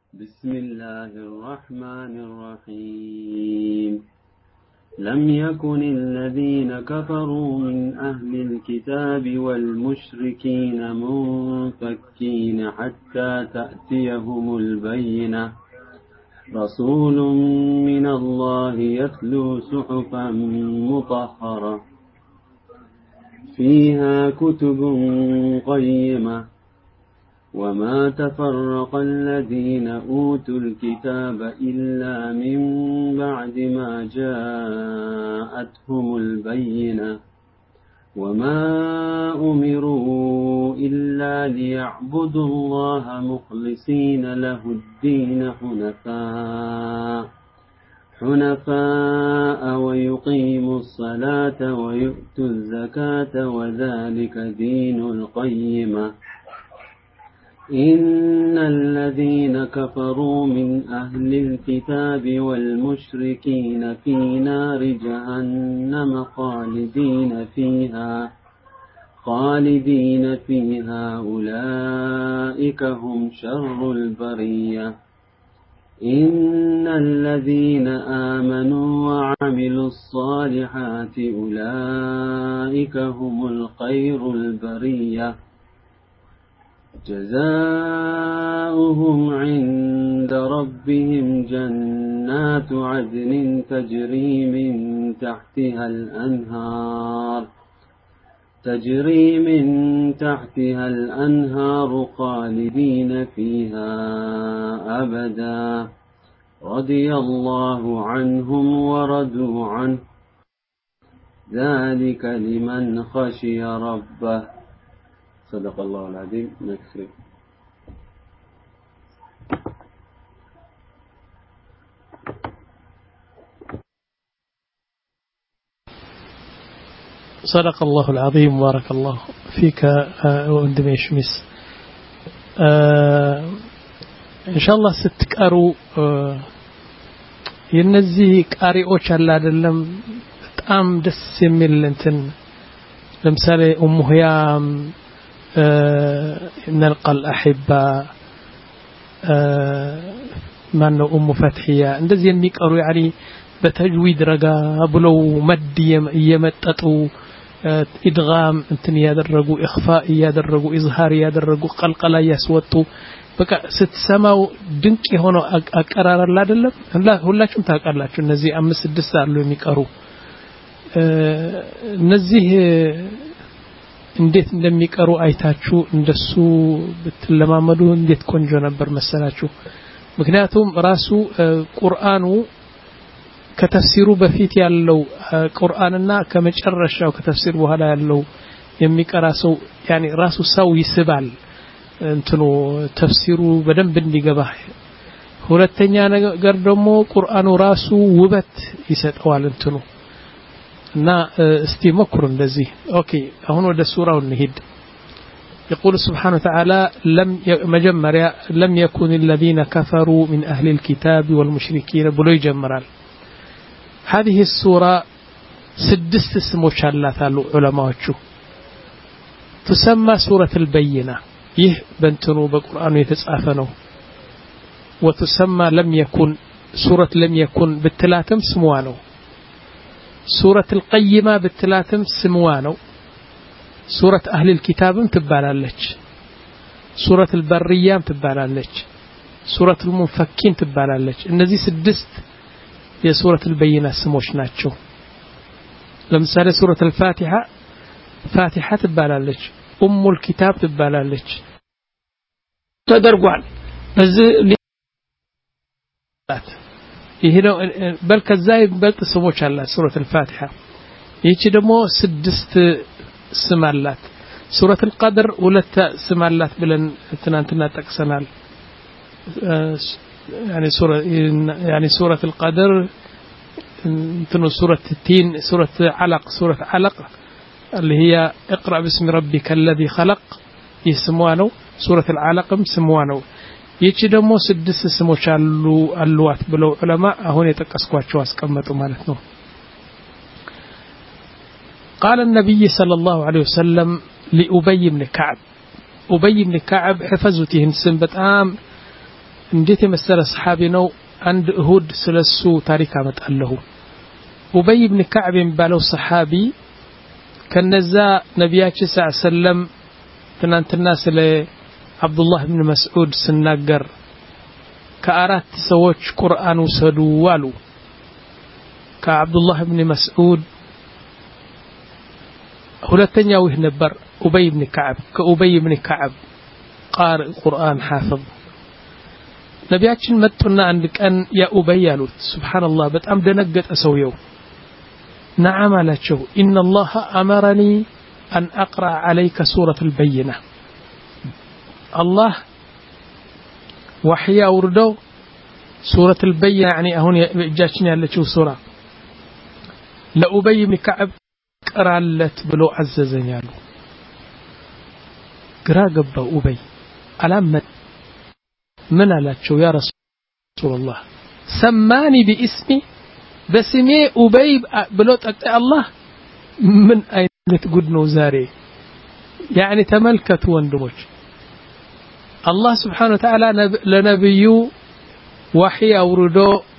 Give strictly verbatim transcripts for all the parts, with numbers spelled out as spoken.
بسم الله الرحمن الرحيم لم يكن الذين كفروا من أهل الكتاب والمشركين منفكين حتى تأتيهم البينة رسول من الله يتلو صحفا مطهرة فيها كتب قيمة وما تفرق الذين أوتوا الكتاب إلا من بعد ما جاءتهم البينة وما أمروا إلا ليعبدوا الله مخلصين له الدين حنفاء حنفاء ويقيموا الصلاة ويؤتوا الزكاة وذلك دين القيمة إن الذين كفروا من أهل الكتاب والمشركين في نار جهنم خالدين فيها خالدين فيها أولئك هم شر البرية إن الذين آمنوا وعملوا الصالحات أولئك هم الخير البرية جزاؤهم عند ربهم جنات عدن تجري من تحتها الأنهار تجري من تحتها الأنهار خالدين فيها أبدا رضي الله عنهم ورضوا عنه ذلك لمن خشي ربه صدق الله العظيم. نكفي. صدق الله العظيم بارك الله فيك وندمي شمس إن شاء الله ستقروا የነዚህ ቃሪዎች አለ አይደለም በጣም ደስ የሚል እንትን ለምሳሌ ኡሙ ህያም نلقى الأحبة ما نو أم فتحية እንደዚህ የሚቀሩ يعني በተጅዊድ ረጋ ብለው መድ የመጠጡ ኢድጋም እንትን ያደረጉ ኢኽፋ ያደረጉ ኢዝሃር ያደረጉ ቀልቀላ ያስወጡ በቃ ስትሰማው ድንቅ የሆነው አቀራረል አይደለም ሁላችሁም ታውቃላችሁ እነዚህ አምስት ስድስት አሉ የሚቀሩ እነዚህ እንዴት እንደሚቀሩ አይታችሁ እንደሱ ብትለማመዱ እንዴት ቆንጆ ነበር መሰላችሁ ምክንያቱም ራሱ ቁርአኑ ከተፍሲሩ በፊት ያለው ቁርአንና ከመጨረሻው ከተፍሲር በኋላ ያለው የሚቀራ ሰው يعني ራሱ ሰው ይስባል እንትኑ ተፍሲሩ በደንብ እንዲገባ ሁለተኛ ነገር ደግሞ ቁርአኑ ራሱ ውበት ይሰጠዋል እንትኑ እና እስቲ መክሩ እንደዚህ ኦኬ አሁን ወደ ሱራው እንሂድ يقول سبحانه وتعالى لم مجمريا لم يكن الذين كفروا من أهل الكتاب والمشركين بلو يجمرال هذه السورة سدست اسمه شالات علماء تسمى سورة البينة يه بنتنو بقرآن يتسعفنو وتسمى لم يكن سورة لم يكن بالثلاثم سموانو سورة القيمة بالثلاثم سموانو سورة أهل الكتاب تبالالج سورة البرية تبالالج سورة المنفكين تبالالج النزي سدست هي سورة البينة سموش ناتشو لمثال سورة الفاتحة فاتحة تبالالج أم الكتاب تبالالج تدرقوان نزي ይሄ ነው በል ከዛይ በልጥ ስሞች አለ ሱረት الفاتحة ይቺ ደግሞ ስድስት ስም አላት ሱረት القدر ሁለት ስም አላት ብለን ትናንትና ጠቅሰናል يعني سورة يعني سورة القدر انتن سورة التين سورة علق سورة علق اللي هي اقرأ باسم ربك الذي خلق يسموانو سورة العلق سموانو ይቺ ደግሞ ስድስት ስሞች አሉ አሏት ብለው ዑለማ አሁን የተቀስቋቸው አስቀመጡ ማለት ነው قال النبي صلى الله عليه وسلم لأبي بن كعب أبي بن كعب حفظته سن በጣም እንዴት የመሰለ ሰሃቢ ነው አንድ እሁድ ስለሱ ታሪክ አመጣለሁ ኡበይ ኢብኑ ከዕብ የሚባለው ሰሃቢ ከነዛ ነብያችን ሰለላሁ ዐለይሂ ወሰለም ትናንትና ስለ አብዱላህ ኢብኑ መስዑድ ስናገር ከአራት ሰዎች ቁርአን ወሰዱ አሉ ከአብዱላህ ኢብኑ መስዑድ ሁለተኛው ይህ ነበር ኡበይ ኢብኑ ከዕብ ከኡበይ ኢብኑ ከዕብ ቃሪ ቁርአን ሐፊዝ ነብያችን መጡና አንድ ቀን ያ ኡበይ አሉት ሱብሃንአላህ በጣም ደነገጠ ሰውየው نعم አላቸው إن الله أمرني أن أقرأ عليك سورة البينة الله وحي أوردو سورة البينة يعني أهون እጃችን ያለችው ሱራ ለኡበይ ኢብኑ ከዕብ ቀራለት ብሎ አዘዘኛሉ ግራ ገባው ኡበይ አላመን من አላቸው ያ ረሱላህ ሰማኒ باسمي በስሜ ኡበይ ብሎ ጠቅጠ አላህ ምን አይነት ጉድ ነው ዛሬ يعني ተመልከቱ ወንድሞች አላህ Subhanahu Wa Ta'ala ለነብዩ ወህይ አውርዶ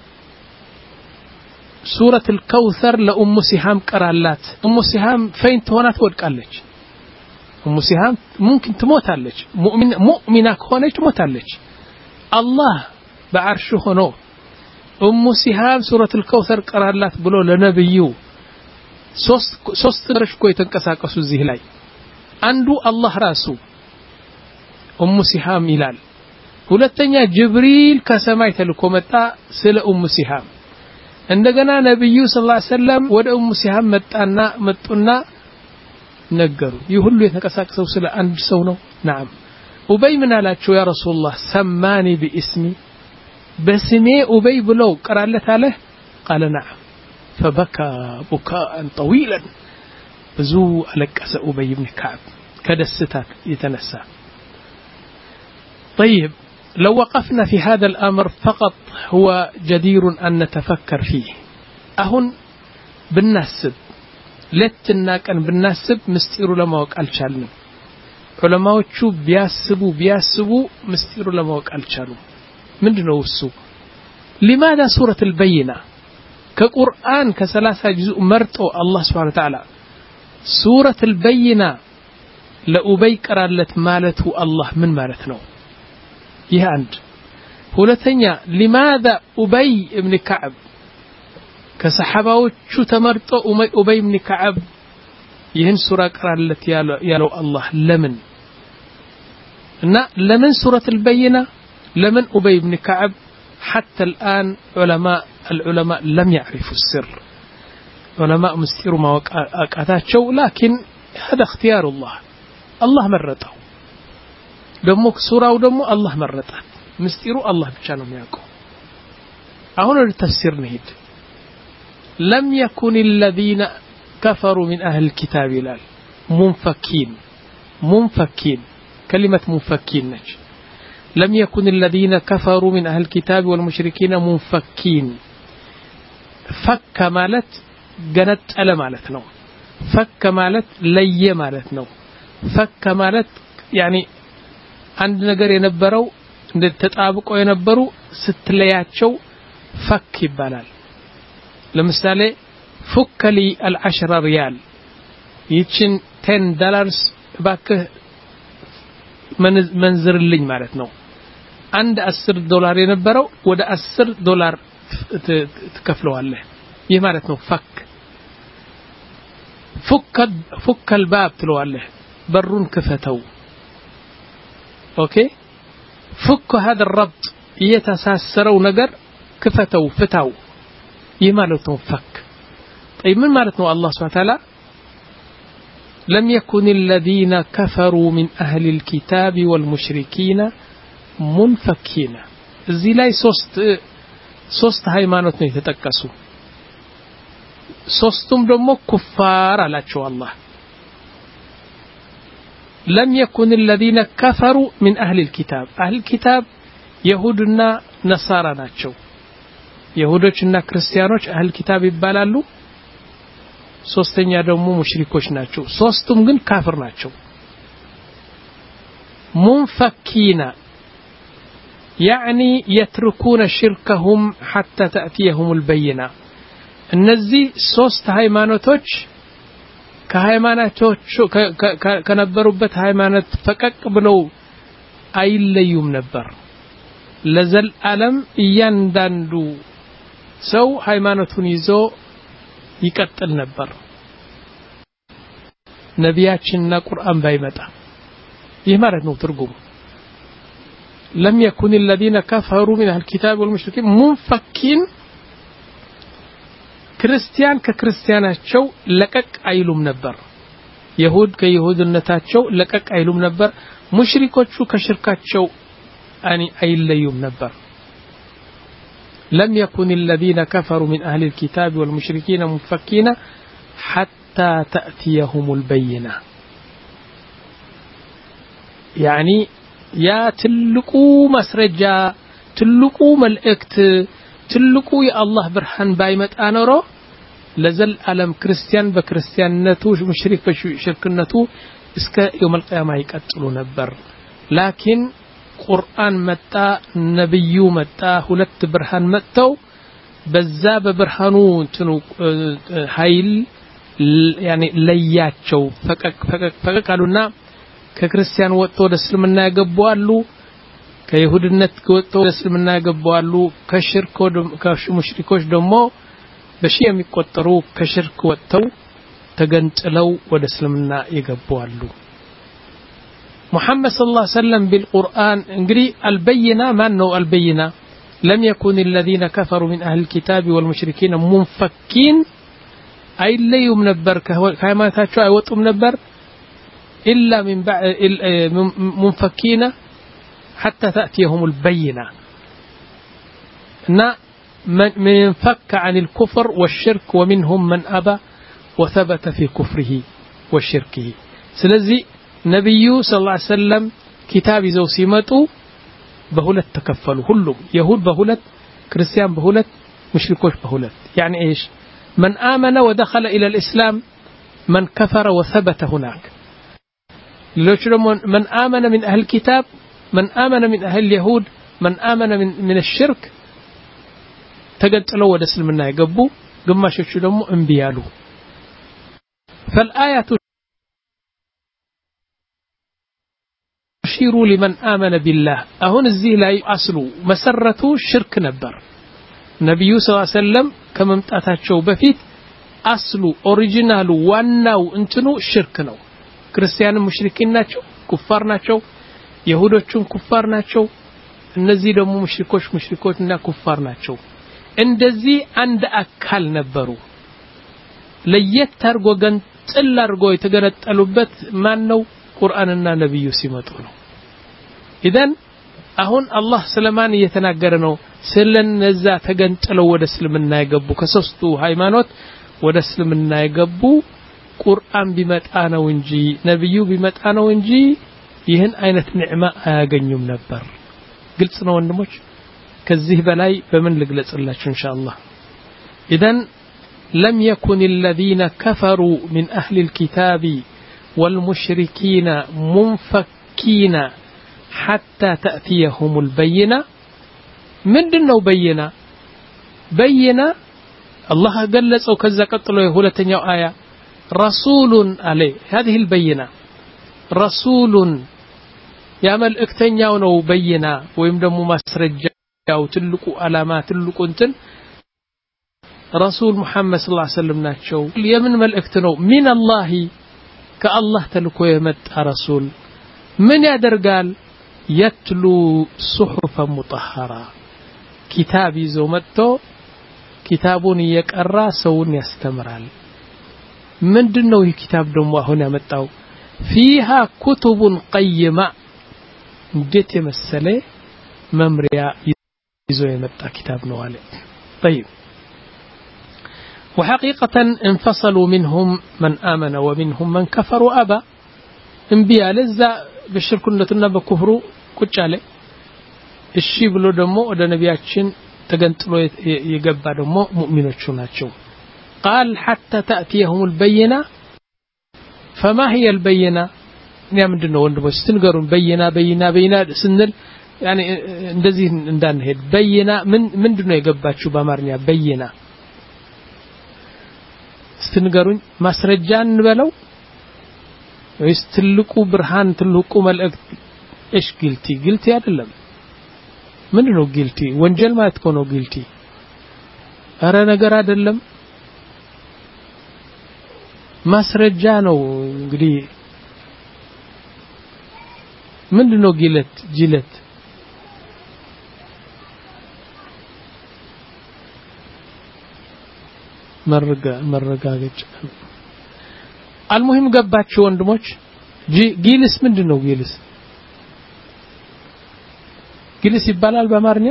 ሱረቱ الكوثر ለኡሙ ሲሃም ቀራላት ኡሙ ሲሃም ፈይን ተሆናት ወድቃለች ኡሙ ሲሃም ممكن ትሞታለች ሙእሚን ሙእሚና ከሆነች ትሞታለች الله بعرش ሆኖ ኡሙ ሲሃም ሱረቱ الكوثر ቀራላት ብሎ ለነብዩ ሶስት ሶስት ረሽኮ የተንቀሳቀሱ እዚህ ላይ አንዱ አላህ ራሱ ኡሙ ሲሃም ይላል ሁለተኛ ጅብሪል ከሰማይ ተልኮ መጣ ስለ ኡሙ ሲሃም እንደገና ነብዩ ሰለላሁ ዐለይሂ ወሰለም ወደ ኡሙ ሲሃም መጣና መጡና ነገሩ ይህ ሁሉ የተንቀሳቀሰው ስለ አንድ ሰው ነው نعم ኡበይ ምን አላቸው ያ ረሱላህ ሰማኒ باسمي بسمي ኡበይ ብለው ቀራለት አለ قال نعم فبكى بكاء طويلا بزو አለቀሰ ኡበይ ኢብኑ ከዕብ ከደስታ የተነሳ طيب لو وقفنا في هذا الأمر فقط هو جدير أن نتفكر فيه أهون بالنسب لتنا كان بالنسب مستير لما وقال شالنا علماء شو بياسبوا بياسبوا مستير لما وقال شالوا من دنوسو لماذا سورة البينة كقرآن كثلاثة جزء مرتو الله سبحانه وتعالى سورة البينة لأبي قرالت مالته الله من مالتنا ይህ አንድ ሁለተኛ لماذا ኡበይ ኢብኑ ከዕብ ከሰሃባዎቹ ተመርጦ ኡበይ ኢብኑ ከዕብ ይህን ሱራ ቀራለት ያለው አላህ ለምን እና ለምን ሱረቱ البينة لمن ኡበይ ኢብኑ ከዕብ حتى الآن علماء العلماء لم يعرفوا السر علماء مستير ما وقعتاቸው لكن هذا اختيار الله الله مرته ደሞ ሱራው ደሞ አላህ መረጣት ምስጢሩ አላህ ብቻ ነው የሚያውቀው አሁን ወደ ተፍሲር ነሂድ لم يكن الذين كفروا من أهل الكتاب ይላል منفكين منفكين كلمة منفكين ነች لم يكن الذين كفروا من أهل الكتاب والمشركين منفكين فك ማለት ገነጠለ ማለት ነው فك ማለት ለየ ማለት ነው فك ማለት يعني አንድ ነገር የነበረው እንደ ተጣብቆ የነበሩ ስትለያቸው ፈክ ይባላል ለምሳሌ فكلي العشرة ريال ይችን ten dollars ባክህ መንዝርልኝ ማለት ነው አንድ አስር ዶላር የነበረው ወደ አስር ዶላር ትከፍለዋለህ ይህ ማለት ነው ፈክ فك فك الباب ትለዋለህ በሩን ክፈተው اوكي فك هذا الربط يتساسروا نجر كفتو فتو يمالتهم فك طيب من مالتنا الله سبحانه وتعالى لم يكن الذين كفروا من أهل الكتاب والمشركين منفكين زي لاي سوست سوست هايمانتنا يتتكسوا سوستم دمو كفار على شو الله لم يكن الذين كفروا من أهل الكتاب أهل الكتاب يهودنا نصارى ناتشو يهودنا كريستيانوش أهل الكتاب يبالالو ሶስተኛ ደግሞ ሙሽሪኮች ናቸው ሶስቱም ግን ካፍር ናቸው ሙንፈኪና يعني يتركون شركهم حتى تأتيهم البينة እነዚህ ሶስት ሃይማኖቶች ከሃይማኖቶች ከነበሩበት ሃይማኖት ፈቀቅ ብለው አይለዩም ነበር ለዘላለም እያንዳንዱ ሰው ሃይማኖቱን ይዞ ይቀጥል ነበር ነቢያችንና ቁርአን ባይመጣ ይህ ማለት ነው ትርጉሙ لم يكن الذين كفروا من أهل الكتاب والمشركين منفكين ክርስቲያን ከክርስቲያናቸው ለቀቅ አይሉም ነበር ይሁድ ከይሁድነታቸው ለቀቅ አይሉም ነበር ሙሽሪኮቹ ከሽርካቸው አኒ አይለዩም ነበር لم يكن الذين كفروا من أهل الكتاب والمشركين منفكين حتى تأتيهم البينة يعني يا تلقو مسرجا تلقو ملئكت تلقو يا الله برهان بايمت أنورو لزل ألم كريستيان بكريستياننتو مشرك بشركنتو اسك يوم القيامة يقتلوا نبر لكن قرآن متى نبيو متى هلت برهان متو بزاب برهانو تنو هايل يعني لياتشو فكك فكك فكك قالونا ككريستيان وطو دسلمنا يقبوالو ከይሁድነት ከወጣው እስልምና ያገባሉ ከሽርክ ከሙሽሪኮች ደግሞ በሺ የሚቆጠሩ ከሽርክ ወጥተው ተገንጥለው ወደ እስልምና ይገባሉ محمد صلى الله عليه وسلم بالقرآن እንግዲህ البينة ማን ነው البينة لم يكن الذين كفروا من أهل الكتاب والمشركين منفكين አይለዩም ነበር ከሃይማኖታቸው አይወጡም ነበር إلا من بعد منفكين حتى تأتيهم البينة من ينفك عن الكفر والشرك ومنهم من أبى وثبت في كفره وشركه سلزي نبي صلى الله عليه وسلم كتاب زو سيمتو بهولت تكفلوا كلهم يهود بهولت كريستيان بهولت مشركوش بهولت يعني إيش من آمن ودخل إلى الإسلام من كفر وثبت هناك من آمن من أهل الكتاب من آمن من أهل اليهود من آمن من, من الشرك تقتلوا ودسلمنا يقبوا قم شو دمو انبيالو فالآية تشير لمن آمن بالله أهون الزي لا أصلوا مسرته شرك نبر نبي صلى الله عليه وسلم كما متأتاتشو بفيت أصلوا أوريجينالو واناو انتنو شركنو كريستيان مشركين ناتشو كفار ناتشو يهودوچون كفار ናቸው እነዚህ ደግሞ ሙሽሪኮች ሙሽሪኮችና ኩፋር ናቸው እንደዚህ አንድ አካል ነበሩ ለየት አርጎ ገንጥል አርጎ የተገነጠሉበት ማን ነው ቁርአንና ነብዩ ሲመጡ ነው ኢደን አሁን አላህ ስለማን እየተናገረ ነው ስለነዛ ተገንጥለው ወደ እስልምና የገቡ ከሶስቱ ሃይማኖት ወደ እስልምና የገቡ ቁርአን ቢመጣ ነው እንጂ ነብዩ ቢመጣ ነው እንጂ ይህን አይነት ንዕማ አያገኙም ነበር ግልጽ ነው ወንድሞች ከዚህ በላይ በምን ልግለጽላችሁ ኢንሻአላህ ኢደን لم يكن الذين كفروا من أهل الكتاب والمشركين منفكين حتى تأتيهم البينة من دنو بينة بينة الله قلص وكذا قتلوا يهولتين يو آية رسول عليه هذه البينة رسول يعمل اكتنياو نو بينا ويم دمو مسرجاو تلقو علامات تلقو انتن رسول محمد صلى الله عليه وسلم ناتشو يمن ملئكت نو من الله كالله تلقو يمت رسول من يدر قال يتلو صحفا مطهرة كتاب يزومتو كتابون يقرا سون يستمرال من دنو كتاب دمو هنا متاو فيها كتب قيمة جت مسألة ممريا يزو يمتع كتاب نوالي طيب وحقيقة انفصلوا منهم من آمن ومنهم من كفر وأبى انبياء لذا بالشركنة بكفروا كتشالي الشي بلو دمو ودا نبياتشين تقنطلو يقبع دمو مؤمنوچو ناتشو قال حتى تأتيهم البينة فما هي البينة نعم دنو وندمو ستنقرون بينا بينا بينا سنل يعني እንደዚህ እንዳንሄድ በይና ምን ምንድነው የገባችሁ በአማርኛ በይና ስትንገሩኝ ማስረጃ እንበለው ወይስ ትልቁ ብርሃን ትልቁ መልእክት እሺ ጊልቲ ጊልቲ አይደለም ምንድነው ጊልቲ ወንጀል ማለት ነው ጊልቲ አረ ነገር አይደለም ማስረጃ ነው እንግዲህ ምንድነው ጊለት ጅለት መረጋ መረጋገጭ المهم ገባችሁ ወንድሞች ጊልስ ምንድነው ጊልስ ጊልስ ይባላል በአማርኛ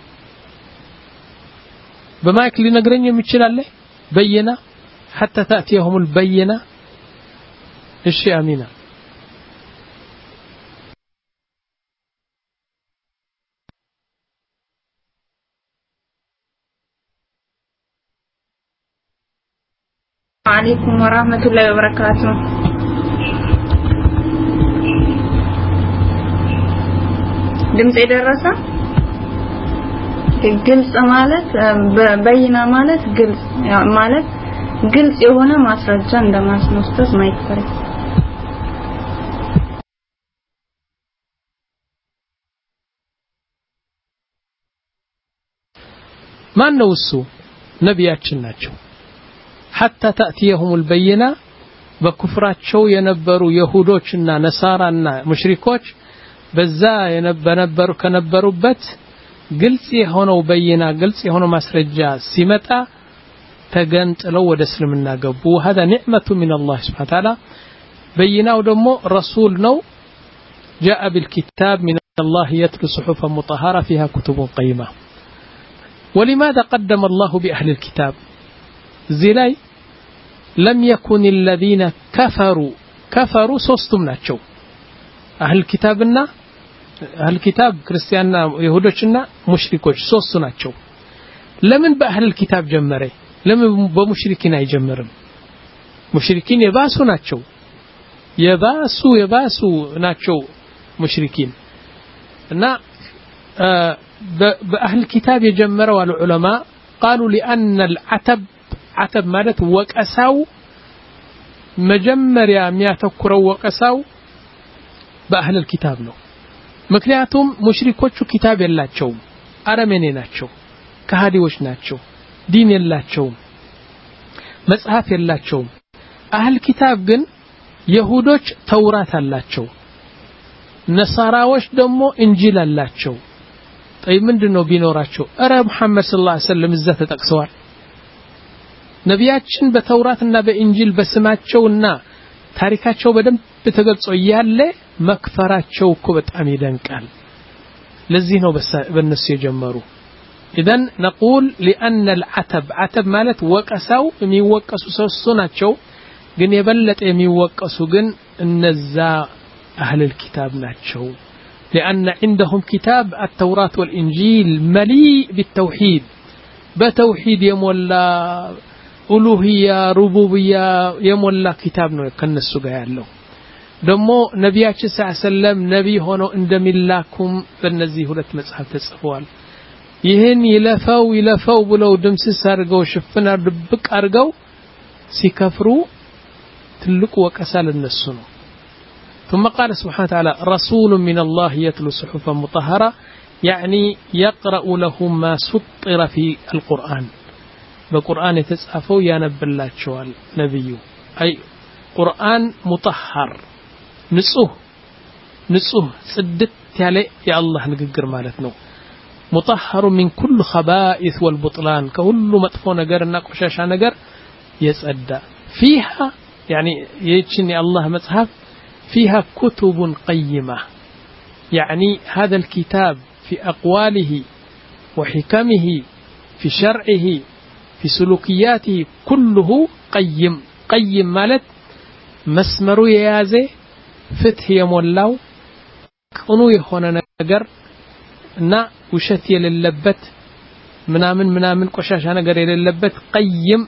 በማይክ ሊነግረኝ የሚችላል በየና حتى تأتيهم البينة እሺ አሚና عليكم ورحمة الله وبركاته ድምጽ የደረሰ ግልጽ ማለት በይና ማለት ግልጽ ማለት ግልጽ የሆነ ማስረጃ እንደማስነስተስ ማይፈር ማን ነው እሱ ነብያችን ናቸው حتى تأتيهم البينة በኩፍራቸው የነበሩ ይሁዶችና ነሳራና ሙሽሪኮች በዛ የነበሩ ከነበሩበት ግልጽ የሆነው በይና ግልጽ የሆነው ማስረጃ ሲመጣ ተገንጥለው ወደ እስልምና ገቡ هذا نعمة من الله سبحانه وتعالى بيناው ደግሞ رسول ነው جاء بالكتاب من الله يتلو صحفا مطهرة فيها كتب قيمة ولماذا قدم الله بأهل الكتاب زي لم يكن الذين كفروا كفروا ሶስቱም ናቸው أهل كتابنا أهل كتاب ክርስቲያንና ይሁዶችና ሙሽሪኮች ሶስቱ ናቸው ለምን በأهل الكتاب ጀመረ ለምን በሙሽሪኪን አይጀምርም ሙሽሪኪን የባሱ ናቸው የባሱ የባሱ ናቸው ሙሽሪኪን እና በأهل الكتاب የጀመረው العلماء قالوا لأن العتب عتب ማለት ወቀሳው መጀመሪያ የሚያተኩረው ወቀሳው በأهل الكتاب ነው ምክንያቱም ሙሽሪኮቹ ኪታብ የላቸውም አረመኔ ናቸው ከሃዲዎች ናቸው ዲን የላቸውም መጽሐፍ የላቸውም أهل الكتاب ግን ይሁዶች ተውራት አላቸው ነሳራዎች ደግሞ እንጂል አላቸው طيب ምንድነው ቢኖራቸው አረ መሐመድ ሰለላሁ ዐለይሂ ወሰለም እዛ ተጠቅሰዋል ነቢያችን በተውራትና በእንጂል በስማቸውና ታሪካቸው በደንብ ተገልጾ ያለ መክፈራቸው እኮ በጣም ይደንቃል ለዚህ ነው በእነሱ የጀመሩ اذا نقول لان العتب عتب ማለት ወቀሳው የሚወቀሱ ሰዎች ናቸው ግን የበለጠ የሚወቀሱ ግን እነዛ اهل الكتاب ናቸው لان عندهم كتاب التوراة والانجيل مليء بالتوحيد بتوحيد يمولا ኡሉሂያ ሩቡቢያ የሞላ ኪታብ ነው ከነሱ ጋር ያለው ደግሞ ነቢያችን ሰለላሁ ነቢ ሆኖ እንደሚላኩም በእነዚህ ሁለት መጽሐፍ ተጽፈዋል ይህን ይለፈው ይለፈው ብለው ድምስስ አድርገው ሽፍና ድብቅ አድርገው ሲከፍሩ ትልቁ ወቀሳ ለነሱ ነው ثم قال سبحانه وتعالى رسول من الله يتلو صحفا مطهرة يعني يقرأ لهم ما سطر في القرآن በቁርአን የተጻፈው ያነብላቸዋል ነብዩ አይ ቁርአን ሙጠሐር ንጹህ ንጹህ ጽድት ያለ የአላህ ንግግር ማለት ነው ሙጠሐሩ من كل خبائث والبطلان ከሁሉ መጥፎ ነገርና ቆሻሻ ነገር የጸዳ فيها يعني يجن الله مصحف فيها كتب قيمة يعني هذا الكتاب في أقواله وحكمه في شرعه في سلوكياته كله قيم قيم مالت مسمرو يازي فتح يمولاو قنو يخونا نجر نا وشت يللبت منامن منامن قشاشا نجر يللبت قيم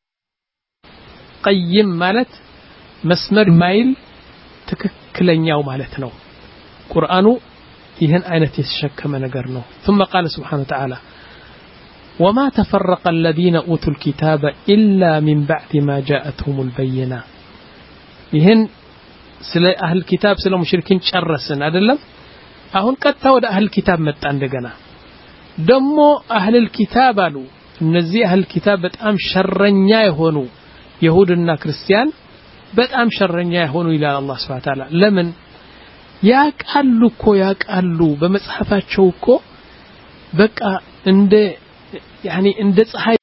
قيم مالت مسمر مايل تككلنياو مالت نو قرآنو ይህን አይነት የተሸከመ ነገር ነው ثم قال سبحانه وتعالى وما تفرق الذين اوتوا الكتاب الا من بعد ما جاءتهم البينة ይህን ስለ አህል ኪታብ ስለ ሙሽሪኪን ጨረስን አይደለም አሁን ቀጥታ ወደ አህል ኪታብ መጣ እንደገና ደሞ አህል ኪታብ አሉ እነዚህ አህል ኪታብ በጣም ሸረኛ የሆኑ ይሁድና ክርስቲያን በጣም ሸረኛ የሆኑ ይላል አላህ Subhanahu Wa Ta'ala ለምን ያቃሉ እኮ ያቃሉ በመጽሐፋቸው እኮ በቃ እንደ ያኒ እንደ ፀሐይ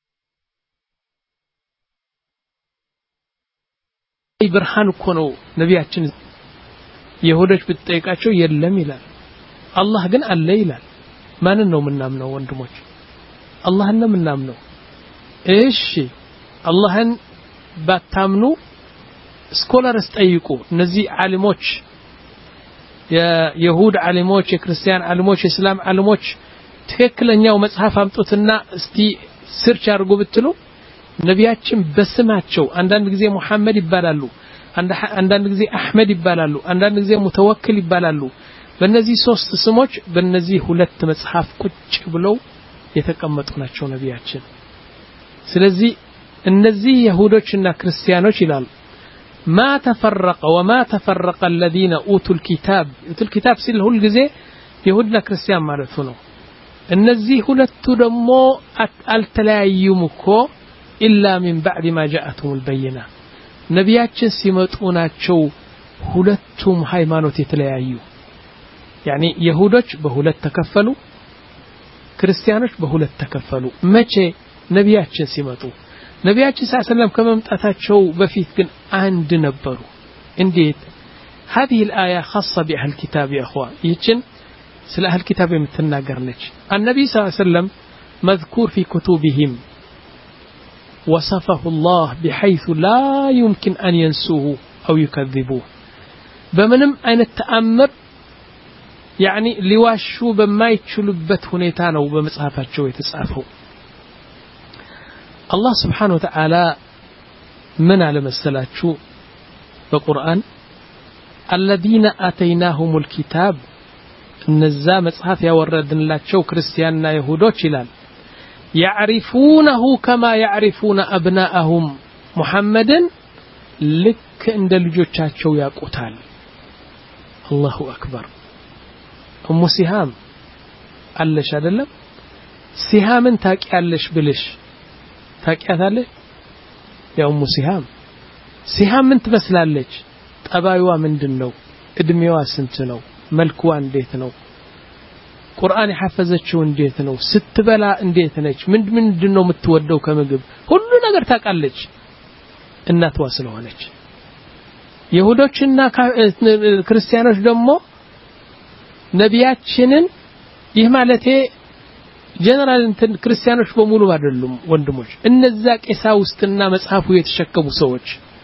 ብርሃን እኮ ነው ነቢያችን ይሁዶች ብትጠይቃቸው የለም ይላል አላህ ግን አለ ይላል ማንን ነው ምናምነው ወንድሞች አላህን ነው ምናምነው እሺ አላህን ባታምኑ ስኮላርስ ጠይቁ እነዚህ ዓሊሞች የይሁድ ዓሊሞች የክርስቲያን ዓሊሞች የእስላም ዓሊሞች ትክክለኛው መጽሐፍ አምጡትና እስቲ ሰርች አድርጉ ብትሉ ነቢያችን በስማቸው አንዳንድ ጊዜ መሐመድ ይባላሉ አንዳንድ ጊዜ አህመድ ይባላሉ አንዳንድ ጊዜ ሙተወክል ይባላሉ በእነዚህ ሶስት ስሞች በእነዚህ ሁለት መጽሐፍ ቁጭ ብለው የተቀመጡ ናቸው ነቢያችን ስለዚህ እነዚህ ይሁዶችና ክርስቲያኖች ይላሉ ما تفرق وما تفرق الذين اوتوا الكتاب اوتوا الكتاب ሲል ሁሉ ጊዜ ይሁድና ክርስቲያን ማለት ነው እነዚህ ሁለቱ ደግሞ አልተለያዩም እኮ إلا من بعد ما جاءتهم البينة ነቢያችን ሲመጡ ናቸው ሁለቱም ሃይማኖት የተለያዩ يعني ይሁዶች በሁለት ተከፈሉ ክርስቲያኖች በሁለት ተከፈሉ መቼ ነቢያችን ሲመጡ ነቢያችን ሰለላሁ ዐለይሂ ወሰለም ከመምጣታቸው በፊት ግን አንድ ነበሩ እንዴት هذه الآية خاصة بأهل الكتاب يا أخوان ይችን ስለ أهل الكتاب የምትናገር ነች النبي صلى الله عليه وسلم مذكور في كتبهم وصفه الله بحيث لا يمكن أن ينسوه أو يكذبوه بمنم أين التأمر يعني لواشو بما يتشلبت هنيتانا وبمصحفات شو يتسعفه الله سبحانه وتعالى من على مسألة شو بالقرآن الذين آتيناهم الكتاب النزا مصحف يوردن لا شو كريستياننا يهودو شلال يعرفونه كما يعرفون أبناءهم محمد لك عند ልጆቻቸው ያቁታል الله أكبر أم سهام አለሽ አይደለም ሲሃምን ታቂያለሽ ብልሽ ታቂያታለሽ ያ ኡሙ ሲሃም ሲሃም ምን ትመስላለች ጠባዩዋ ምንድነው እድሜዋ ስንት ነው መልኩዋ እንዴት ነው ቁርአን የሐፈዘችው እንዴት ነው ስትበላ እንዴት ነች ምን ምንድነው የምትወደው ከምግብ ሁሉ ነገር ታቃለች እናትዋ ስለሆነች ይሁዶችና ክርስቲያኖች ደግሞ ነቢያችንን ይህ ማለቴ ጀነራል እንትን ክርስቲያኖች በሙሉ አይደሉም ወንድሞች እነዛ ቄሳውስትና መጽሐፉ የተሸከሙ ሰዎች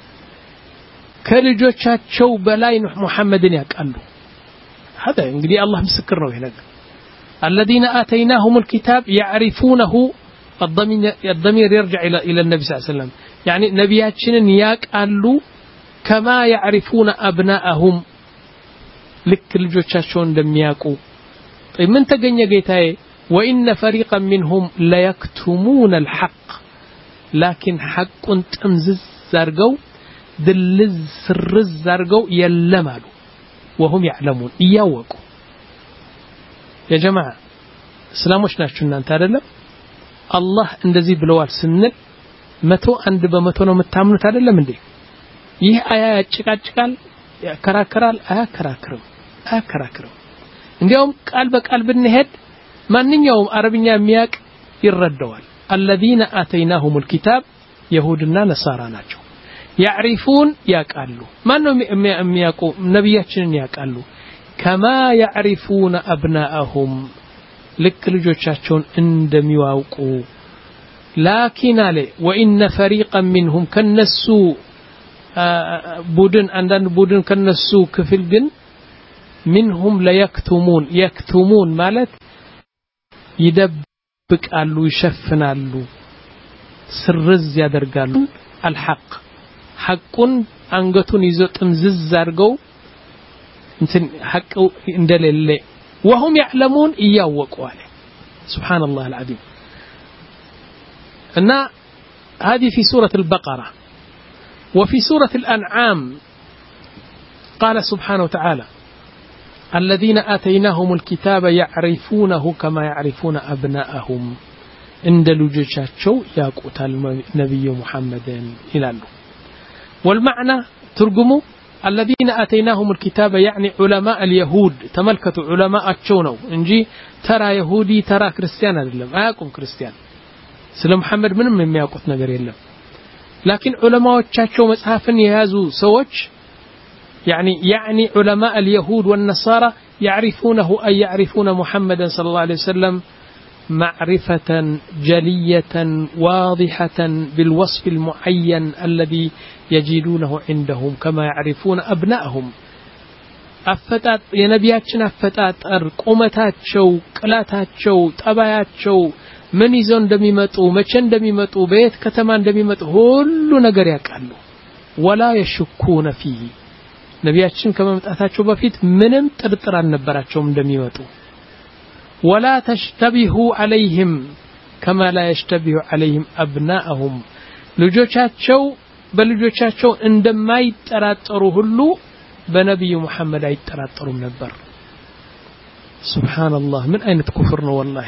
ከልጆቻቸው በላይ ሙሐመድን ያቃሉ هذا እንግዲህ አላህ ምስክር ነው ይሄ الذين آتيناهم الكتاب يعرفونه الضمير الضمير يرجع إلى إلى النبي صلى الله عليه وسلم يعني نبياتنا يقالوا كما يعرفون أبناءهم لك الجوشاشون دمياقو طيب من تغني جيتاي وإن فريقا منهم لا يكتمون الحق لكن حق تمزز زرقو دلز سرز زرقو يلمالو وهم يعلمون ياوقوا يا جماعة اسلاموش ናችሁ እናንተ አይደለም አላህ እንደዚህ ብለዋል ስንል መቶ አንድ በመቶ ነው የምታምኑት አይደለም እንዴ ይህ አያ ያጭቃጭቃል ያከራከራል አያከራክርም አያከራክርም እንዲያውም ቃል በቃል ብንሄድ ማንኛውም አረብኛ የሚያቅ ይረዳዋል الذين آتيناهم الكتاب يهودنا نصارى ናቸው يعرفون ያቃሉ ማን ነው የሚያውቁ ነብያችንን ያቃሉ كما يعرفون أبناءهم لك ልጆቻቸውን እንደሚያውቁ لكن عليه وإن فريقا منهم كنسو بودن عندن بودن كنسو كفل جن منهم لا يكتمون يكتمون مالت يدبك قالو يشفنالو سرز يادرغالو الحق حقن አንገቱን ይዞ ጥምዝዝ አድርገው እንትን ሐቅ እንደሌለ وهم يعلمون ياوقوا عليه سبحان الله العظيم أن هذه في سورة البقرة وفي سورة الأنعام قال سبحانه وتعالى الذين آتيناهم الكتاب يعرفونه كما يعرفون أبناءهم عند لجوجاتشو ياقوت النبي محمد إلى الله والمعنى ترجموا الذين آتيناهم الكتاب يعني علماء اليهود تملكة علماء أتشونو إنجي ترى يهودي ترى كريستيان أدلم أيكم كريستيان سلام محمد من من ياقوت نجار يلم لكن علماء أتشو مصحفن يهازو سوتش يعني يعني علماء اليهود والنصارى يعرفونه أي يعرفون محمدا صلى الله عليه وسلم معرفة جلية واضحة بالوصف المعين الذي يجدونه عندهم كما يعرفون أبنائهم أفتات ينبياتنا أفتات قومتات شو قلاتات شو طبايات شو من يزون دميمتو مچن دميمتو بيت كتمان دميمتو ሁሉ ነገር ያውቃሉ ولا يشكون فيه ነቢያችን ከመምጣታቸው በፊት ምንም ጥርጥር አልነበራቸውም እንደሚመጡ ولا تشتبهوا عليهم كما لا يشتبه عليهم أبناءهم ልጆቻቸው በልጆቻቸው እንደማይጠራጠሩ ሁሉ በነብዩ መሐመድ አይጠራጠሩም ነበር ሱብሃንአላህ ምን አይነት ኩፍር ነው والله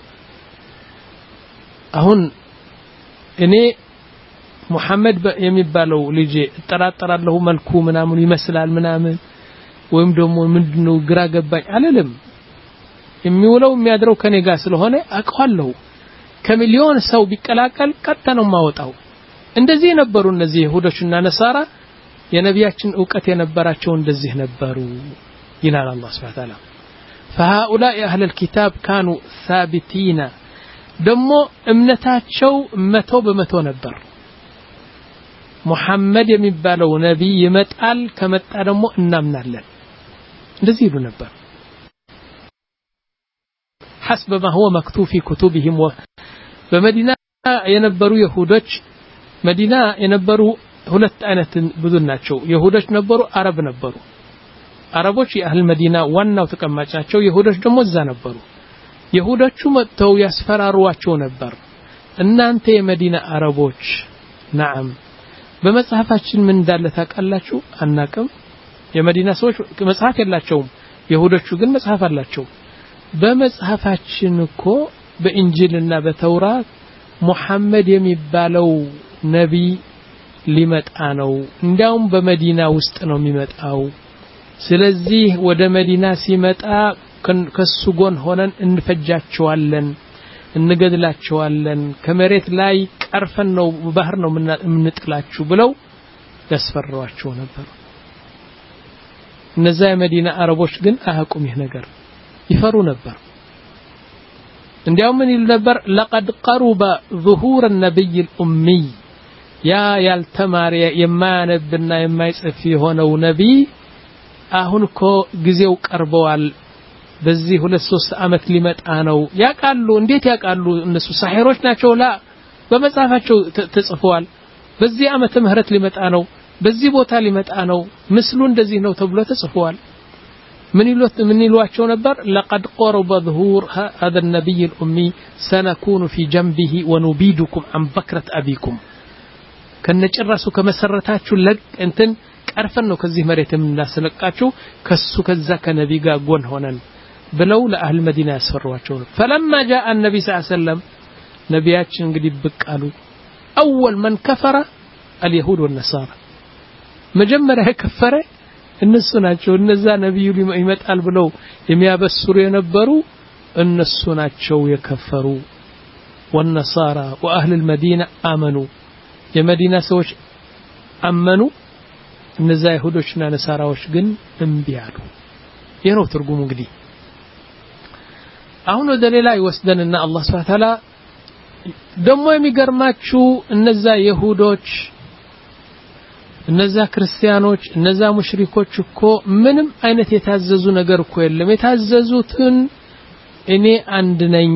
አሁን እኔ ሙሐመድ የሚባለው ልጅ ተጠራጠራለሁ መልኩ ምናምን ይመስላል ምናምን ወይም ደግሞ ምንድነው ግራ ገባኝ አለለም የሚውለው የሚያድረው ከኔ ጋር ስለሆነ አውቀዋለሁ ከሚሊዮን ሰው ቢቀላቀል ቀጥታ ነው ማወጣው እንደዚህ ነበሩ እነዚህ ይሁዶችና ነሳራ የነቢያችን ዕውቀት የነበራቸው እንደዚህ ነበሩ ይላል አላህ Subhanahu Wa Ta'ala فهؤلاء أهل الكتاب كانوا ثابتين ደሞ እምነታቸው መቶ በመቶ ነበር ሙሐመድ የሚባለው ነብይ ይመጣል ከመጣ ደግሞ እናምናለን እንደዚህ ይሉ ነበር حسب ما هو مكتوب في كتبهم በመዲና የነበሩ ይሁዶች መዲና የነበሩ ሁለት አይነት ቡድን ናቸው ይሁዶች ነበሩ አረብ ነበሩ አረቦች የአህል መዲና ዋናው ተቀማጫቸው ይሁዶች ደግሞ እዛ ነበሩ ይሁዶቹ መጥተው ያስፈራሩዋቸው ነበር እናንተ የመዲና አረቦች نعم በመጽሐፋችን ምን እንዳለ ታውቃላችሁ አናቀም የመዲና ሰዎች መጽሐፍ የላቸውም ይሁዶቹ ግን መጽሐፍ አላቸው በመጽሐፋችን እኮ በእንጂልና በተውራት ሙሐመድ የሚባለው ነብይ ሊመጣ ነው እንዲያውም በመዲና ውስጥ ነው የሚመጣው ስለዚህ ወደ መዲና ሲመጣ ከሱ ጎን ሆነን እንፈጃቸዋለን እንገድላቸዋለን ከመሬት ላይ ቀርፈን ነው ባህር ነው ምንጥላችሁ ብለው ያስፈራዋቸው ነበር እነዛ የመዲና አረቦች ግን አያውቁም ይህ ነገር ይፈሩ ነበር እንዲያውም ምን ይሉ ነበር لقد قرب ظهور النبي الأمي ያ ያልተማረ የማያነብና የማይጽፍ የሆነው ነብይ አሁን እኮ ጊዜው ቀርበዋል በዚህ ሁለት ሶስት አመት ሊመጣ ነው ያቃሉ እንዴት ያቃሉ እነሱ ሳሂሮች ናቸው ላ በመጽሐፋቸው ተጽፈዋል በዚህ አመት ምህረት ሊመጣ ነው በዚህ ቦታ ሊመጣ ነው ምስሉ እንደዚህ ነው ተብሎ ተጽፈዋል ምን ይሉት ምን ይሏቸው ነበር لقد قرب ظهور هذا النبي الأمي سنكون في جنبه ونبيدكم عن بكرة أبيكم ከነጭራሱ ከመሰረታችሁ ለቅ እንትን ቀርፈን ነው ከዚህ መሬት የምናስለቃችሁ ከሱ ከዛ ከነብይ ጋር ጎን ሆነን ብለው ለአህል መዲና ያስፈሯቸው ነው فلما جاء النبي صلى الله عليه وسلم ነቢያችን እንግዲህ በቃሉ اول من كفر اليهود والنصارى መጀመሪያ ከፈረ እነሱ ናቸው እነዛ ነብዩ ይመጣል ብለው የሚያበስሩ የነበሩ እነሱ ናቸው የከፈሩ والنصارى واهل المدينه امنوا የመዲና ሰዎች አመኑ እነዛ ይሁዶችና ነሳራዎች ግን እምቢ አሉ የነው ትርጉሙ እንግዲህ አሁን ወደ ሌላ ይወስደንና አላህ Subhanahu Wa Ta'ala ደሞ የሚገርማችሁ እነዛ ይሁዶች እነዛ ክርስቲያኖች እነዛ ሙሽሪኮች እኮ ምንም አይነት የታዘዙ ነገር እኮ የለም የታዘዙትን እኔ አንድ ነኝ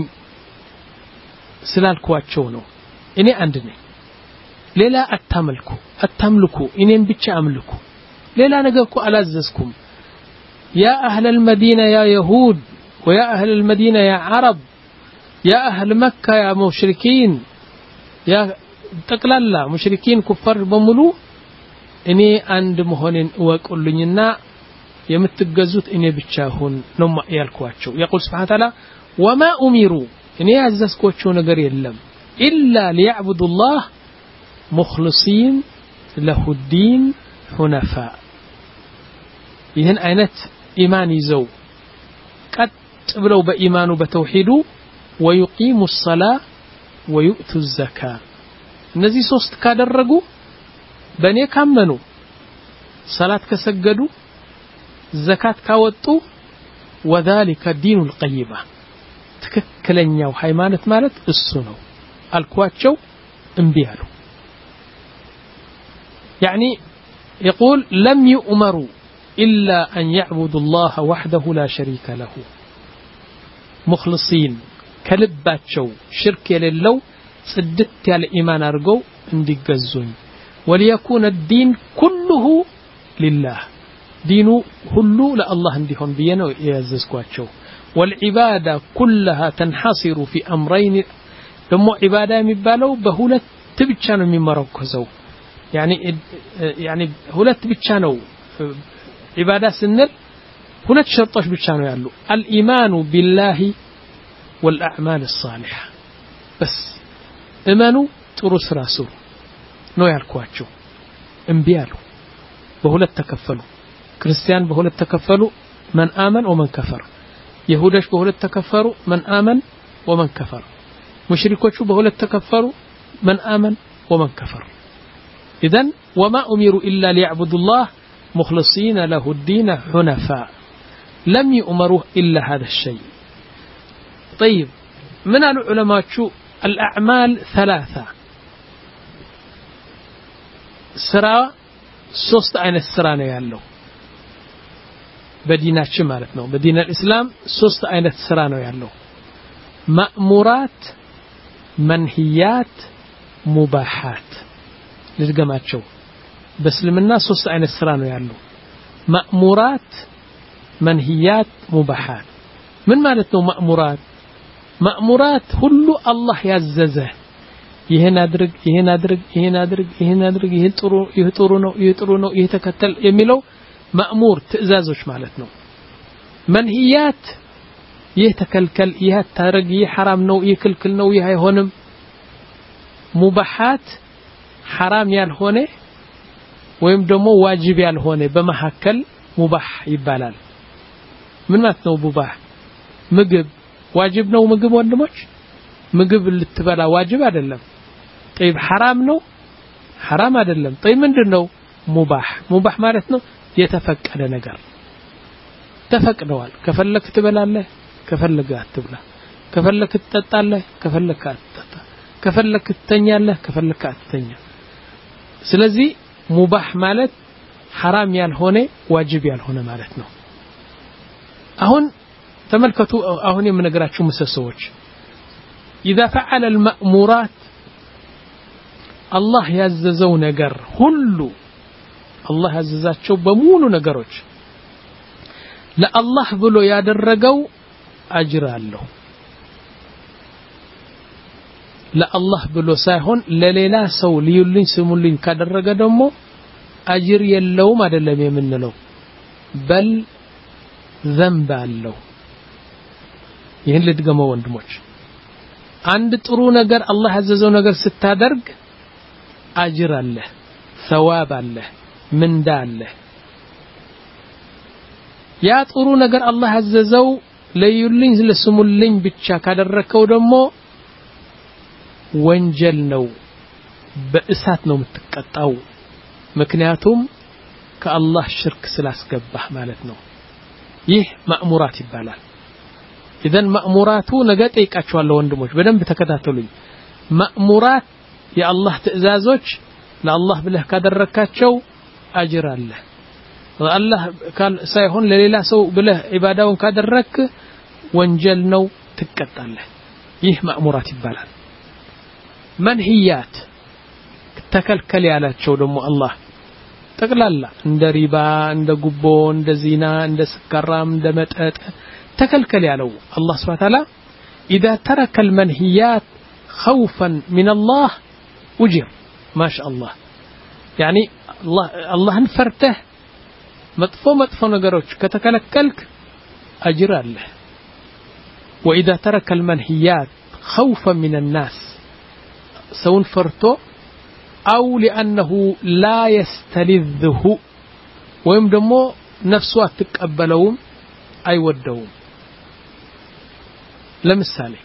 ስላልኳቸው ነው እኔ አንድ ነኝ ሌላ አታመልኩ አታምልኩ እኔን ብቻ አምልኩ ሌላ ነገር እኮ አላዘዝኩም ያ አህለ المدينه ያ ይሁድ ويا أهل المدينة يا عرب يا أهل مكة يا مشركين يا تقللا مشركين كفار بملو إني عند مهونين وقلنينا يمتجزوت إني بتشاهون نم يالكواتشو يقول سبحانه وتعالى وما أمروا إني أعززكواتشو نجر يلم إلا ليعبدوا الله مخلصين له الدين حنفاء ይህን አይነት ኢማን ይዘው ቀጥ ብለው በኢማኑ በተውሂዱ ويقيموا الصلاة ويؤتوا الزكاة እነዚህ ሶስት ካደረጉ በእኔ ካመኑ ሰላት ከሰገዱ ዘካት ካወጡ وذلك الدين القيمة ትክክለኛው ሃይማኖት ማለት እሱ ነው አልኳቸው እምቢ አሉ يعني يقول لم يؤمروا إلا أن يعبدوا الله وحده لا شريك له مخلصين كلباتشو شرك للو صدت على إيمان أرجو انديجزون وليكون الدين كله لله دينه كله لله انديهم بينه يعززكواتشو والعبادة كلها تنحصر في أمرين دمو عبادة مبالو بهولة تبتشانو ممركزو يعني يعني هولة تبتشانو عبادة سنر هولة شرطش بتشانو يالو الإيمان بالله والأعمال الصالحة بس إيمانو تروس راسو نو يالكواتشو انبيالو بهولة تكفلو كريستيان بهولة تكفلو من آمن ومن كفر يهودش بهولة تكفروا من آمن ومن كفر مشركوش بهولة تكفروا من آمن ومن كفر إذن وما أمروا إلا ليعبدوا الله مخلصين له الدين حنفاء لم يؤمروا إلا هذا الشيء طيب من العلماء شو الأعمال ثلاثة سرا سوست عين السرانة يالله بدينا شمالتنا بدينا الإسلام سوست عين السرانة يالله مأمورات منهيات مباحات للجماعة شو بس لمنا سوست عين السرانة يالله مأمورات منهيات مباحات من مالتنا مأمورات مأمورات كله الله يعززه ይሄን አድርግ ይሄን አድርግ ይሄን አድርግ ይሄን አድርግ ይሄ ጥሩ ይሄ ጥሩ ነው ይሄ ጥሩ ነው ይሄ ተከተል የሚለው ማእሙር ትእዛዞች ማለት ነው መንሂያት ይሄ ተከልከል ይሄ ታረግ ይሄ حرام ነው ይሄ ክልክል ነው ይሄ አይሆንም ሙባሃት حرام ያልሆነ ወይም ደግሞ ዋጅብ ያልሆነ በመሐከል ሙባህ ይባላል ምን ማለት ነው ሙባህ ምግብ ዋጅብ ነው ምግብ ወንድሞች ምግብ ልትበላ ዋጅብ አይደለም طيب حرام ነው حرام አይደለም طيب ምንድነው ሙባህ ሙባህ ማለት ነው የተፈቀደ ነገር ተፈቅደዋል ከፈለክ ትበላለህ ከፈለክ አትብላ ከፈለክ ትጠጣለህ ከፈለክ አትጠጣ ከፈለክ ትተኛለህ ከፈለክ አትተኛ ስለዚህ ሙባህ ማለት حرام ያልሆነ ዋጅብ ያልሆነ ማለት ነው አሁን ተመልከቱ አሁን የምነግራችሁ ምሰሶች إذا فعل المأمورات الله يعززو نجر كله الله يعززاتشو بمولو نجروش لا الله بلو يادرجو أجر له لا الله بلو ساهون لليلا سو ليولين سمولين كادرج دمو أجر يلو ما دلهم يمن له بل ذنب له يهن لتجمعوا وندموش عند ጥሩ ነገር አላህ ያዘዘው ነገር ስታደርግ አጅር አለ ثواب አለ ምንዳ አለ ያ ጥሩ ነገር አላህ ያዘዘው ለዩልኝ ለስሙልኝ ብቻ ካደረከው ደግሞ ወንጀል ነው በእሳት ነው የምትቀጣው ምክንያቱም ከአላህ ሽርክ ስላስገባህ ማለት ነው ይህ ማእሙራት ይባላል إذن مأموراتو نجات يكاشوالله وندموش بدن بتكتاتلوي مأمورات يا الله تأزازوش لا الله بله كادر ركاتشو أجر الله الله قال سيهون لليلا سو بله عبادة كادر رك وانجلنو تكت الله يه مأمورات يبالان منهيات تكلكل على تشو دمو الله تقلال عند ربا عند قبو عند زنا عند سكرام عند متأت تكلكل ያለው الله سبحانه وتعالى إذا ترك المنهيات خوفا من الله أجر ما شاء الله يعني الله الله انفرته مطفو مطفو ነገሮች ከተከለከልክ أجر الله وإذا ترك المنهيات خوفا من الناس سون فرتو أو لأنه لا يستلذه ويم دمو نفسه تقبلهم أي ودهم لمثالي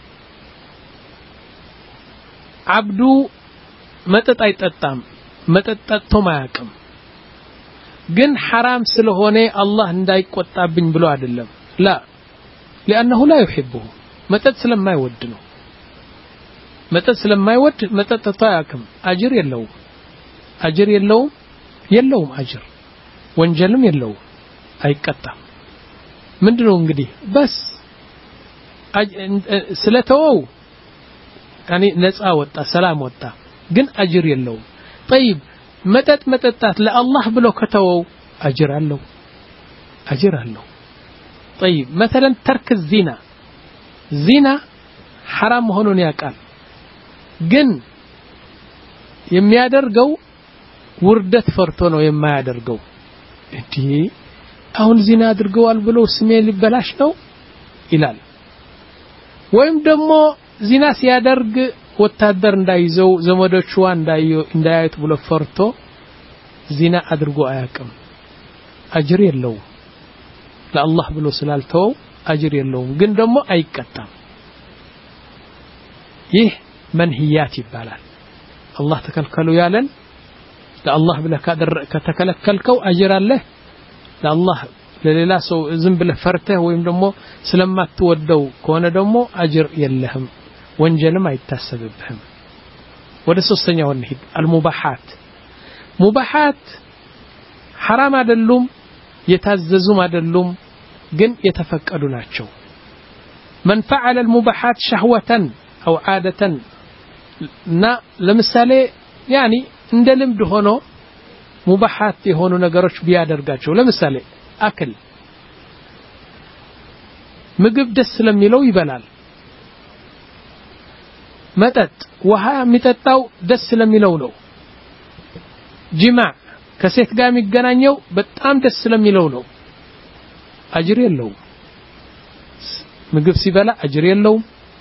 عبدو متت አይጠጣም መጠጥ ጠጥቶ ማያውቅም ግን حرام ስለሆነ አላህ እንዳይቆጣብኝ ብሎ አይደለም لا لأنه لا يحبه መጠጥ ስለማይወድ ነው መጠጥ ስለማይወድ መጠጥ ጠጥቶ አያውቅም አጅር የለውም አጅር የለውም የለውም አጅር ወንጀልም የለውም አይቀጣም ምንድነው እንግዲህ በስ ስለተወው ያኒ ነፃ ወጣ ሰላም ወጣ ግን አጅር የለውም طيب መጠጥ መጠጣት ለአላህ ብሎ ከተወው አጅር አለው አጅር አለው طيب مثلا ترك الزنا زنا حرام መሆኑን ያውቃል ግን የሚያደርገው ውርደት ፈርቶ ነው የማያደርገው እንዴ አሁን ዚና አድርገዋል ብሎ ስሜ ሊበላሽ ነው ይላል ወይም ደግሞ ዚና ሲያደርግ ወታደር እንዳይዘው ዘመዶቹ እንዳያዩት ብሎ ፈርቶ ዚና አድርጎ አያውቅም አጅር የለውም ለአላህ ብሎ ስላልተው አጅር የለውም ግን ደግሞ አይቀጣም ይህ መንሂያት ይባላል አላህ ተከልከሉ ያለን ለአላህ ብለህ ከተከለከልከው አጅር አለ ለአላህ ለሌላ ሰው ዝም ብለህ ፈርተህ ወይም ደግሞ ስለማትወደው ከሆነ ደግሞ አጅር የለህም ወንጀልም አይታሰብብህም ወደ ሶስተኛው እንሂድ አልሙባሃት ሙባሃት حرام አይደሉም የታዘዙም አይደሉም ግን የተፈቀዱ ናቸው من فعل المباحات شهوة أو عادة نا ለምሳሌ يعني እንደ ልምድ ሆኖ ሙባሃት የሆኑ ነገሮች ቢያደርጋቸው ለምሳሌ አክል ምግብ ደስ ስለሚለው ይበላል መጠጥ ውሃ የሚጠጣው ደስ ስለሚለው ነው ጂማዕ ከሴት ጋር የሚገናኘው በጣም ደስ ስለሚለው ነው አጅር የለውም ምግብ ሲበላ አጅር የለውም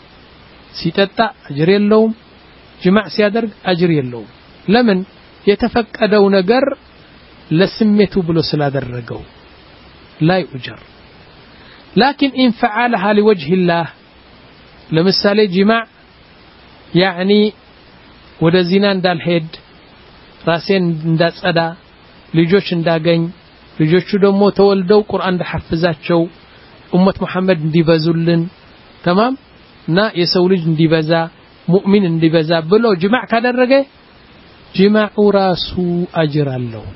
ሲጠጣ አጅር የለውም ጂማዕ ሲያደርግ አጅር የለውም ለምን የተፈቀደው ነገር ለስሜቱ ብሎ ስላደረገው لا يؤجر لكن إن فعلها لوجه الله لمثال جماع يعني ወደ ዚና እንዳልሄድ ራሴን እንዳጸዳ ልጆች እንዳገኝ ልጆቹ ደግሞ ተወልደው ቁርአን እንደሐፍዛቸው ኡመት መሐመድ እንዲበዙልን تمام እና የሰው ልጅ እንዲበዛ ሙእሚን እንዲበዛ ብሎ ጅማዕ ካደረገ ጅማዑ ራሱ አጅር አለው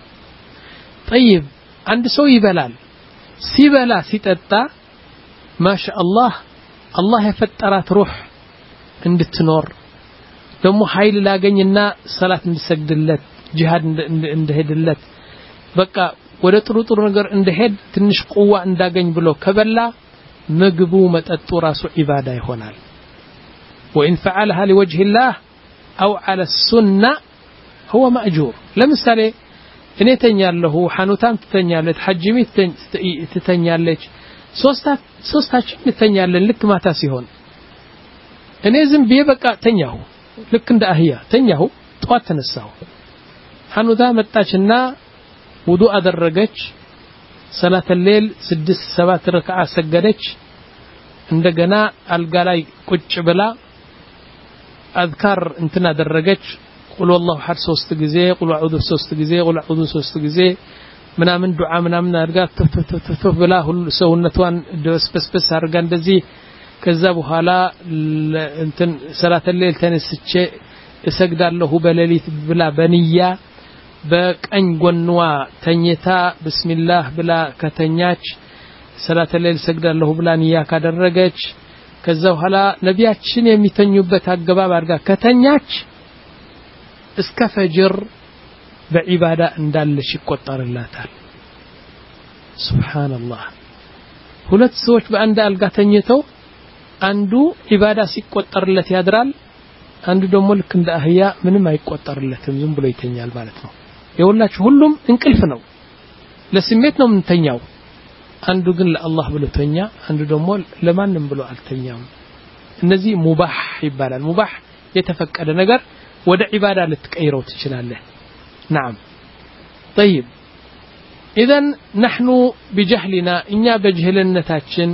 طيب አንድ ሰው ይበላል ሲበላ ሲጠጣ ማሻአላህ አላህ የፈጠራት ሩህ እንድትኖር ደግሞ ኃይል ላገኝና ሰላት እንድሰግድለት ጂሃድ እንደሄድለት በቃ ወደ ጥሩ ጥሩ ነገር እንደሄድ ትንሽ ቁዋ እንዳገኝ ብሎ ከበላ ምግቡ መጠጡ ራሱ ኢባዳ ይሆናል وإن فعلها لوجه الله أو على السنة هو مأجور ለምሳሌ እኔ ተኛለሁ ሐኑታም ትተኛለች ሐጂሚ ትተኛለች ሶስታ ሶስታችን እንተኛለን ልክ ማታ ሲሆን እኔ ዝም ብዬ በቃ ተኛሁ ልክ እንደ አህያ ተኛሁ ጧት ተነሳሁ ሐኑታ መጣችና ውዱእ አደረገች ሰላት الليل ስድስት ሰባት ረክዓ ሰገደች እንደገና አልጋ ላይ ቁጭ ብላ አዝካር እንትና አደረገች ቁል والله حد ሶስት ጊዜ ቁል አዑዙ ሶስት ጊዜ ቁል አዑዙ ሶስት ጊዜ ምናምን ዱዓ ምናምን አድርጋ ተፈተፈ ብላ ሁሉ ሰውነቷን ደስበስበስ አድርጋ እንደዚህ ከዛ በኋላ እንትን ሰላት الليل ተነስቼ እሰግዳለሁ በሌሊት ብላ በንያ በቀኝ ጎንዋ ተኝታ ቢስሚላህ ብላ ከተኛች ሰላት الليل ሰግዳለሁ ብላ ንያ ካደረገች ከዛ በኋላ ነቢያችን የሚተኙበት አገባብ አድርጋ ከተኛች እስከ ፈጅር በዒባዳ እንዳለሽ ይቆጠርላታል ሱብሃንአላህ ሁለት ሰዎች በአንድ አልጋ ተኝተው አንዱ ኢባዳ ሲቆጠርለት ያድራል አንዱ ደግሞ ልክ እንደ አህያ ምንም አይቆጠርለትም ዝም ብሎ ይተኛል ማለት ነው የሁላችሁ ሁሉም እንቅልፍ ነው ለስሜት ነው ምንተኛው አንዱ ግን ለአላህ ብሎ ተኛ አንዱ ደግሞ ለማንም ብሎ አልተኛም እነዚህ ሙባህ ይባላል ሙባህ የተፈቀደ ነገር ወደ ኢባዳ ልትቀይረው ትችላለህ نعم طيب اذا نحن بجهلنا እኛ በጅህልነታችን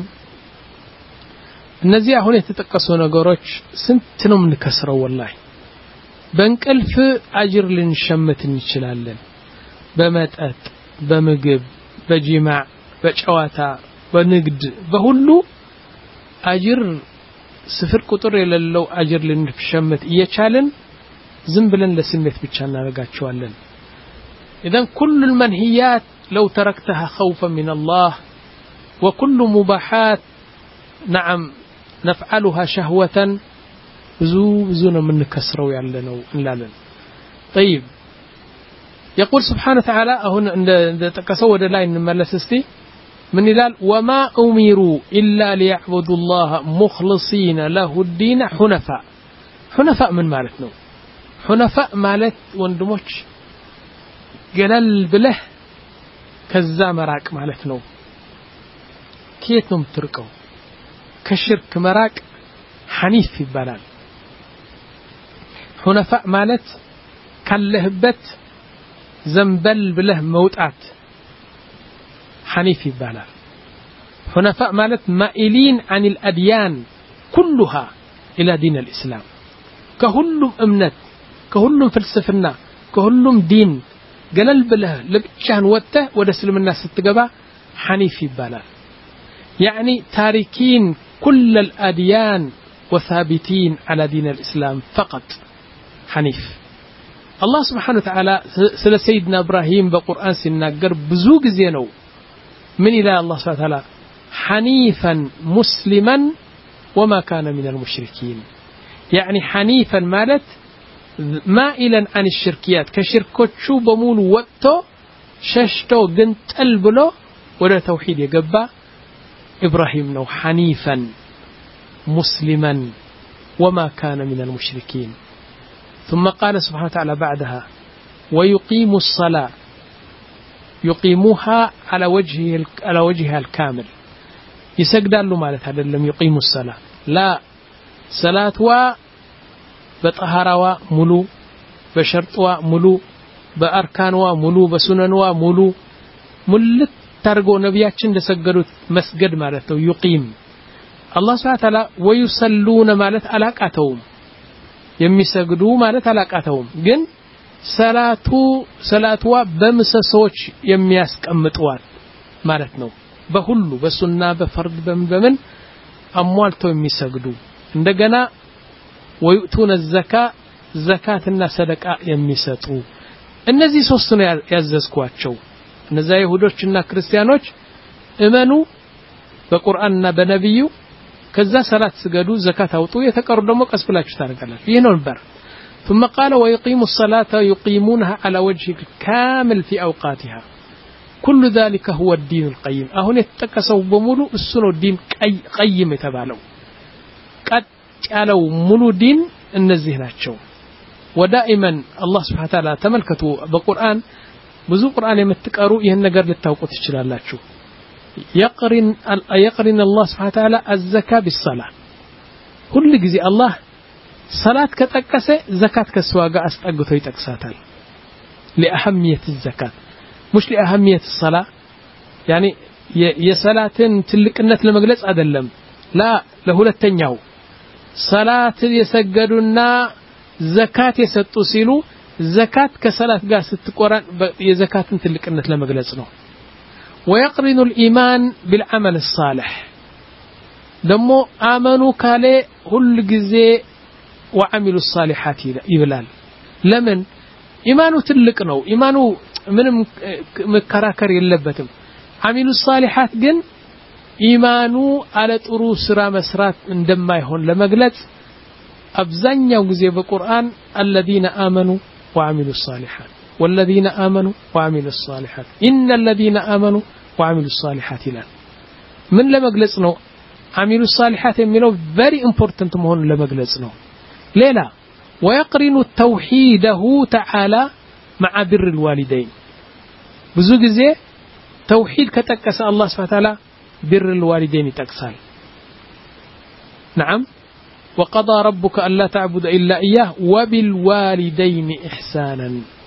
እነዚህ አሁን የተጠቀሱ ነገሮች ስንት ነው ምንከስረው ወላሂ በእንቅልፍ አጅር ልንሸምት እንችላለን በመጠጥ በምግብ በጂማዕ በጨዋታ በንግድ በሁሉ አጅር ስፍር ቁጥር የሌለው አጅር ልንሸምት እየቻለን ዝም ብለን ለስሜት ብቻ እናረጋቸዋለን اذا كل المنهيات لو تركتها خوفا من الله وكل مباحات نعم نفعلها شهوة بزو بزونا من كسروا يعلنوا انلالن طيب يقول سبحانه وتعالى هنا عند تكسوا ولا نملس استي من يلال وما أمروا إلا ليعبدوا الله مخلصين له الدين حنفاء حنفاء من مالتنا حنفاء مالت وندموش قلال بله كذا مراك مالتنا كيتنم تركوا كشرك مراك حنيف في البلال حنفاء مالت كاللهبت زنبل بله موتات حنيف في البلال حنفاء مالت مائلين عن الأديان كلها إلى دين الإسلام كهلم أمنت كهلم فلسفنا كهلم دين قلل بله لبتشان وته ودسلم الناس التقبع حنيف في البلال يعني تاركين كل الأديان وثابتين على دين الإسلام فقط حنيف الله سبحانه وتعالى سل سيدنا إبراهيم بقرآن سنناقر بزوج زينو من إلى الله سبحانه وتعالى حنيفا مسلما وما كان من المشركين يعني حنيفا مالت مائلا عن الشركيات كشركوتشو بمول وقتو ششتو قنت البلو ولا توحيد يقبا إبراهيم نو حنيفا مسلما وما كان من المشركين ثم قال سبحانه وتعالى بعدها ويقيم الصلاة يقيموها على وجه على وجهها الكامل يسجد له مالت هذا لم يقيموا الصلاة لا صلاة و بطهارة ملو بشرط ملو بأركان ملو بسنن ملو ملت ترجو نبياتشن لسجدوا مسجد مالته يقيم الله سبحانه وتعالى ويصلون مالت علاقاتهم يمسجدوا مالت علاقاتهم جن صلاتو صلاتوا بمسسوች የሚያስቀምጡዋል ማለት ነው በሁሉ በሱና በፈርድ በምን አሟልተው የሚሰግዱ እንደገና ወይቱነ ዘካ ዘካትና ሰደቃ የሚሰጡ እነዚህ ሶስት ነው ያዘዝኳቸው እነዛ ይሁዶችና ክርስቲያኖች እመኑ በቁርአንና በነብዩ ከዛ ሰላት ስገዱ ዘካት አውጡ የተቀሩ ደግሞ ቀስ ብላችሁ ታረጋላችሁ ይሄ ነው ነበር ثم قال ويقيموا الصلاة يقيمونها على وجه كامل في أوقاتها كل ذلك هو الدين القيم أهون يتكسوا بمولو السنو الدين قيم يتبالو قد قالوا مولو دين النزهناتشو ودائما الله سبحانه وتعالى تملكتوا بقرآن بزو قرآن يمتقروا ይህን ነገር ልታውቁ ትችላላችሁ يقرن يقرن الله سبحانه وتعالى الزكاة بالصلاة كل ጊዜ الله صلاة كتقسه زكاة كسواغا أستقطو يتقساتال لأهمية الزكاة مش لأهمية الصلاة يعني يصلاة تلقنت لمجلس أدلم لا له لتنياو صلاة يسجدنا زكاة يسطو سيلو زكاة كصلاة غا ستقران يزكاة تلقنت لمجلس نو ويقرن الإيمان بالعمل الصالح دمو آمنوا كالي كل جزء وعملوا الصالحات يبلال لمن إيمانه تلك نو إيمانه من مكراكر يلبتم عملوا الصالحات جن إيمانه على طرو سرا مسرات عندما يهون لمجلس أبزنيا وجزء بالقرآن الذين آمنوا وعملوا الصالحات والذين آمنوا وعملوا الصالحات إن الذين آمنوا وعملوا الصالحات لا ምን ለመግለጽ ነው አሚሉ ሷሊሃት የሚለው very important መሆኑን ለመግለጽ ነው ሌላ ويقرن توحيده تعالى مع بر الوالدين ብዙ ጊዜ ተውሂድ ከተቀሰ አላህ Subhanahu Wa Ta'ala بر الوالدين ይጠቅሳል نعم وقضى ربك ألا تعبد إلا إياه وبالوالدين إحسانا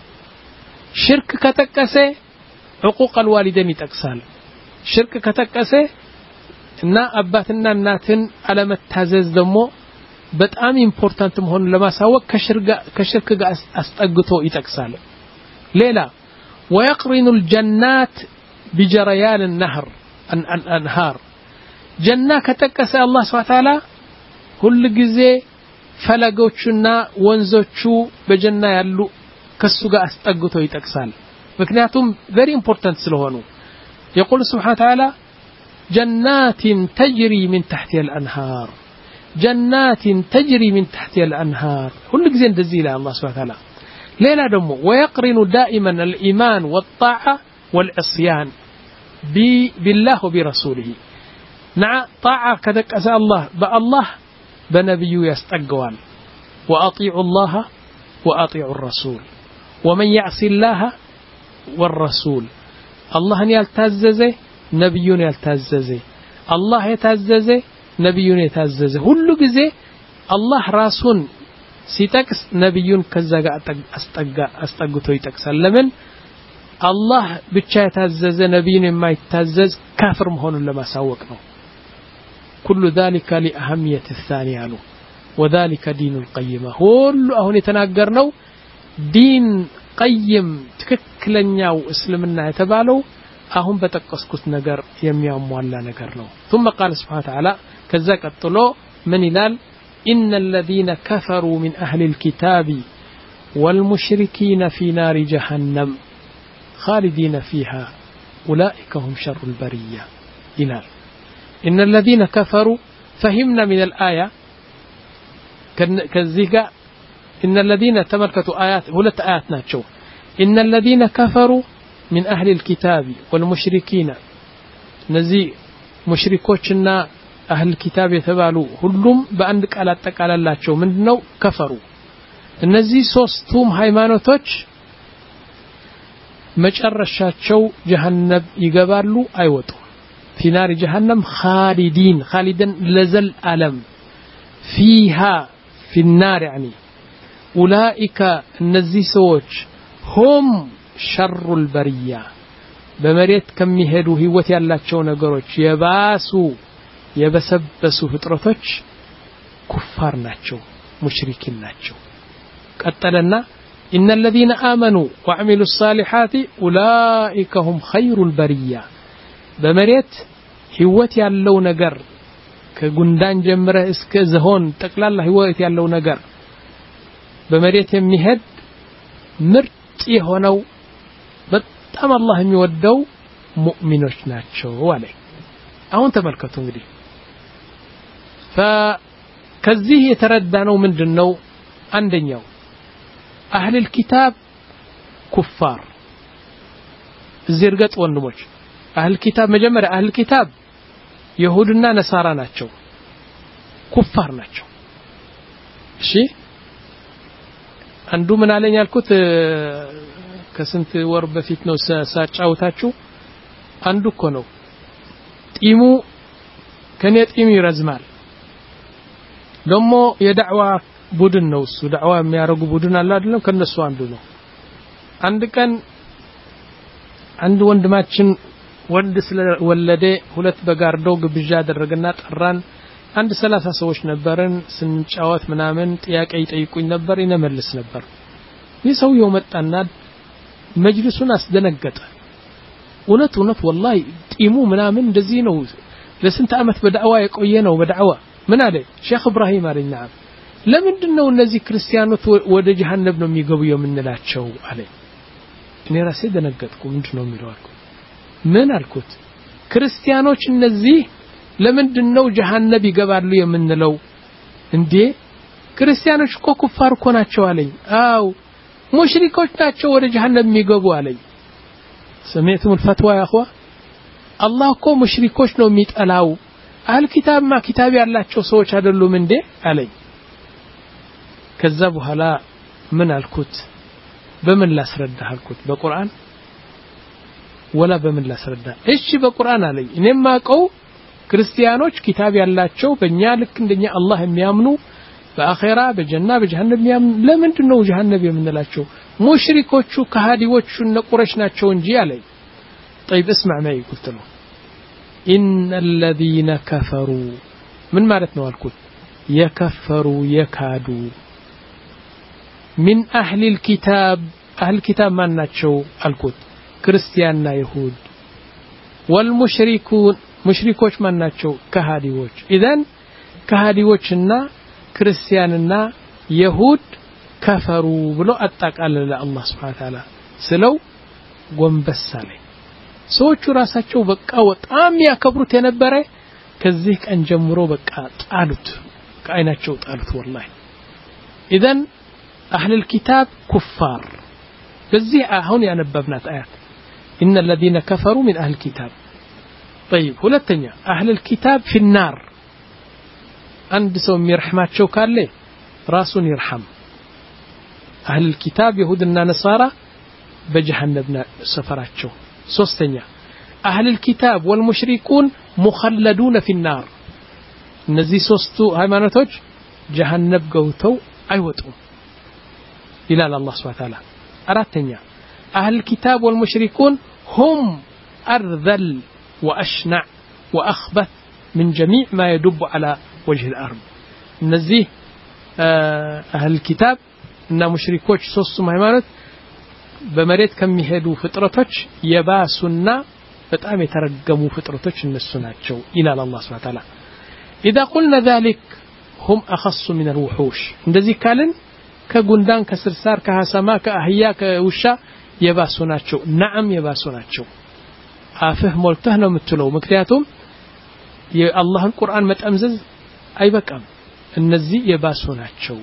شرك كتكسه حقوق الوالدين يتكسال شرك كتكسه እና አባትና እናትን አለመታዘዝ ደግሞ በጣም ኢምፖርታንት መሆኑን ለማሳወቅ ከሽርጋ ከሽርክ ጋር አስጠግቶ ይጠቅሳል ሌላ ويقرن الجنات بجريان النهر الانهار جنة ከተቀሰ አላህ Subhanahu Wa Ta'ala ሁሉ ጊዜ ፈለጎቹና ወንዞቹ በጀና ያሉ ከሱ ጋር አስጠግቶ ይጠቅሳል ምክንያቱም very important ስለሆኑ يقول سبحانه وتعالى جنات تجري من تحتها الأنهار جنات تجري من تحتها الأنهار كل جزء እንደዚህ ይላል الله سبحانه وتعالى ሌላ ደግሞ ويقرن دائما الإيمان والطاعة والعصيان بالله وبرسوله نعم طاعة كتكس الله بالله بنبيه يستقوال وأطيعوا الله وأطيعوا الرسول ومن يعصي الله والرسول الله يلتززه نبيون يلتززه الله يتززه نبيون يتززه كل جزء الله راسون سيتكس نبيون كذا أستقى أستقى يتكسل لمن الله بتشا يتززه نبيون ما يتزز كافر مهون لما سوقنا كل ذلك لأهمية الثانية له وذلك دين القيمة كل أهون يتناقرنو دين قيم تككلنياو اسلمنا يتبالو أهم بتقسكت نجر يميام ولا نجرنو ثم قال سبحانه وتعالى كذاك الطلو من إلال إن الذين كفروا من أهل الكتاب والمشركين في نار جهنم خالدين فيها أولئك هم شر البرية إلال إن الذين كفروا فهمنا من الآية كذيك إن الذين تملكتوا آيات هلت آيات ناتشو إن الذين كفروا من أهل الكتاب والمشركين نزي مشركوشنا أهل الكتاب يتبالوا هلهم بأندك على التقال الله شو منه كفروا النزي سوستوم هايمانوتوش مجرشات شو جهنم يقبالوا أيوتو في نار جهنم خالدين خالدا لزل ألم فيها في النار يعني أولئك النزي سوش هم شر البرية بمريت كم يهدوا هوتي الله شو نقروش يباسوا يبسبسوا فطرتوش كفار ناتشو مشركين ناتشو قتلنا إن الذين آمنوا وعملوا الصالحات أولئك هم خير البرية بمريت هوتي الله نقر كجندان جمره اسك زهون تقلال هوتي الله نقر بمريت يمهد مرت يهونو በጣም አላህ የሚወደው ሙእሚኖች ናቸው አለ አሁን ተመልከቱ እንግዲህ فكذه የተረዳነው ምንድነው አንደኛው አህል الكتاب ኩፋር ዝርገጥ ወንድሞች አህል الكتاب መጀመሪያ አህል الكتاب ይሁድና ነሳራ ናቸው ኩፋር ናቸው እሺ አንዱ ምን አለኝ ያልኩት ከስንት ወር በፊት ነው ሳጫውታችሁ አንዱ እኮ ነው ጢሙ ከኔ ጢም ይረዝማል ደሞ የዳዕዋ ቡድን ነው እሱ ዳዕዋ የሚያረጉ ቡድን አለ አይደለም ከነሱ አንዱ ነው አንድ ቀን አንድ ወንድማችን ወንድ ስለወለደ ሁለት በጋርዶ ግብዣ አደረገና ጠራን አንድ ሰላሳ ሰዎች ነበርን ስንጫወት ምናምን ጥያቄ ይጠይቁኝ ነበር ይነመልስ ነበር ይሰውየው መጣና መጅልሱን አስደነገጠ እውነት እውነት والله ጢሙ ምናምን እንደዚህ ነው ለስንት አመት በዳዕዋ የቆየ ነው በዳዕዋ ምን አለ ሼክ ኢብራሂም አለና ለምንድነው እነዚህ ክርስቲያኖች ወደ ጀሃነም ነው የሚገቡ የምንላቸው አለ እኔ ራሴ ደነገጥኩ ምንድነው የሚለው አልኩ ምን አልኩት ክርስቲያኖች እነዚህ ለምንድነው ጀሃነም ይገባሉ የምንለው እንዴ ክርስቲያኖች እኮ ኩፋር እኮ ናቸው አለኝ አው ሙሽሪኮች ናቸው ወደ ጀሃነም የሚገቡ አለኝ سمعتم الفتوى يا اخوه አላህ እኮ ሙሽሪኮች ነው የሚጠላው አህል ኪታብማ ኪታብ ያላቸው ሰዎች አይደሉም እንዴ አለኝ ከዛ በኋላ ምን አልኩት በምን ላስረዳህ አልኩት በቁርአን ወላ በምን ላስረዳ እሺ በቁርአን አለኝ እኔም ማቀው ክርስቲያኖች ኪታብ ያላቸው በእኛ ልክ እንደኛ አላህ የሚያምኑ በአኺራ በጀና በጀሃነም የሚያምኑ ለምንድን ነው ጀሃነም የምንላቸው ሙሽሪኮቹ ከሃዲዎቹ ነቁረሽ ናቸው እንጂ አለኝ طيب اسمع معي قلت له ان الذين كفروا من ማለት ነው አልኩት يكفروا يكادوا من اهل الكتاب اهل الكتاب ማን ናቸው አልኩት ክርስቲያንና ይሁድ والمشركون ሙሽሪኮች ማን ናቸው ከሃዲዎች ኢዳን ከሃዲዎችና ክርስቲያንና ይሁድ ከፈሩ ብሎ አጣቃለለ አላህ Subhanahu Ta'ala ስለው ጎንበሳለ ሰዎቹ ራሳቸው በቃ በጣም ያከብሩት የነበረ ከዚህ ቀን ጀምሮ በቃ ጣሉት ከአይናቸው ጣሉት والله ኢዳን اهل الكتاب كفار በዚህ አሁን ያነበብናት አያት ان الذين كفروا من اهل الكتاب طيب ሁለተኛ اهل الكتاب في النار አንድ ሰው የሚርحማቸው ካለ ራሱን ይርحም اهل الكتاب يهودنا نصارى بجهنم سفراቸው ሶስተኛ اهل الكتاب والمشركون مخلدون في النار እነዚህ ሶስቱ ሃይማኖቶች ጀሃነም ገብተው አይወጡም ይላል አላህ Subhanahu Ta'ala አራተኛ اهل الكتاب والمشركون هم ارذل واشنع واخبث من جميع ما يدب على وجه الارض እነዚህ اهل الكتاب እና ሙሽሪኮች ሶስቱም ሃይማኖት በመሬት ከሚሄዱ ፍጥረቶች የባሱና በጣም የተረገሙ ፍጥረቶች እነሱ ናቸው ይላል አላህ Subhanahu Ta'ala اذا قلنا ذلك هم اخص من الوحوش እንደዚህ ካልን ከጉንዳን ከስርሳር ከሐሰማ ከአህያ ከውሻ የባሱ ናቸው ነዓም የባሱ ናቸው አፍህ ሞልተህ ነው የምትለው ምክንያቱም የአላህን ቁርአን መጠምዘዝ አይበቃም እነዚህ የባሱ ናቸው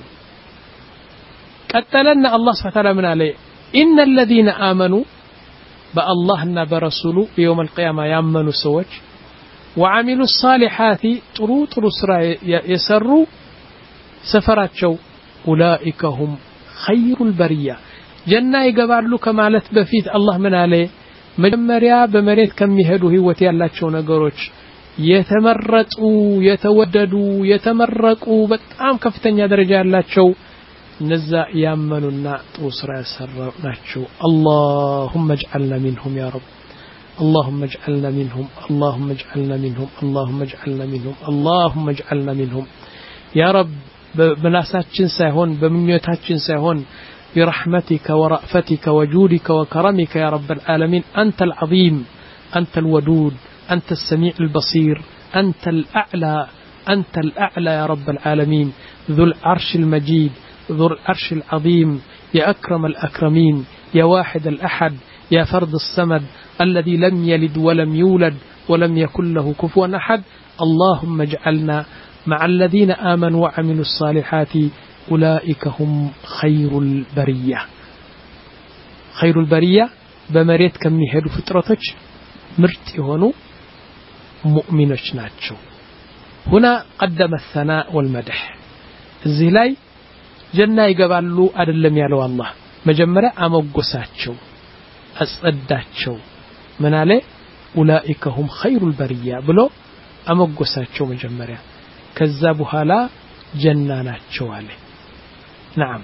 ቀጠለና አላህ Subhanahu Ta'ala ምን አለ ان الذين امنوا بالله برسوله يوم القيامه يامنوا سوች وعملوا الصالحات ጥሩ ጥሩ ስራ የሰሩ ሰፈራቸው اولئك هم خير البريه ጀና ይገባሉ ከማለት በፊት አላህ ምን አለ መጀመሪያ በመሬት ከሚሄዱ ህይወት ያላቸው ነገሮች የተመረጡ የተወደዱ የተመረቁ በጣም ከፍተኛ ደረጃ ያላቸው ነዛ ያመኑና ጥሩ ስራ የሰሩ ናቸው اللهم اجعلنا منهم يا رب اللهم اجعلنا منهم اللهم اجعلنا منهم اللهم اجعلنا منهم اللهم اجعلنا منهم يا رب بناساتችን ሳይሆን በምኞታችን ሳይሆን برحمتك ورأفتك وجودك وكرمك يا رب العالمين أنت العظيم أنت الودود أنت السميع البصير أنت الأعلى أنت الأعلى يا رب العالمين ذو العرش المجيد ذو العرش العظيم يا أكرم الأكرمين يا واحد الأحد يا فرد الصمد الذي لم يلد ولم يولد ولم يكن له كفوا أحد اللهم اجعلنا مع الذين آمنوا وعملوا الصالحات أولئك هم خير البرية خير البرية بمريت كم يهدو فترتك مرت يهونو مؤمنش ناتشو هنا قدم الثناء والمدح الزهلاي جنة يقبالو أدلم يالو الله مجمرة أموقساتشو أصداتشو من عليه أولئك هم خير البرية بلو أموقساتشو مجمرة كذبها لا جنة ناتشو عليه نعم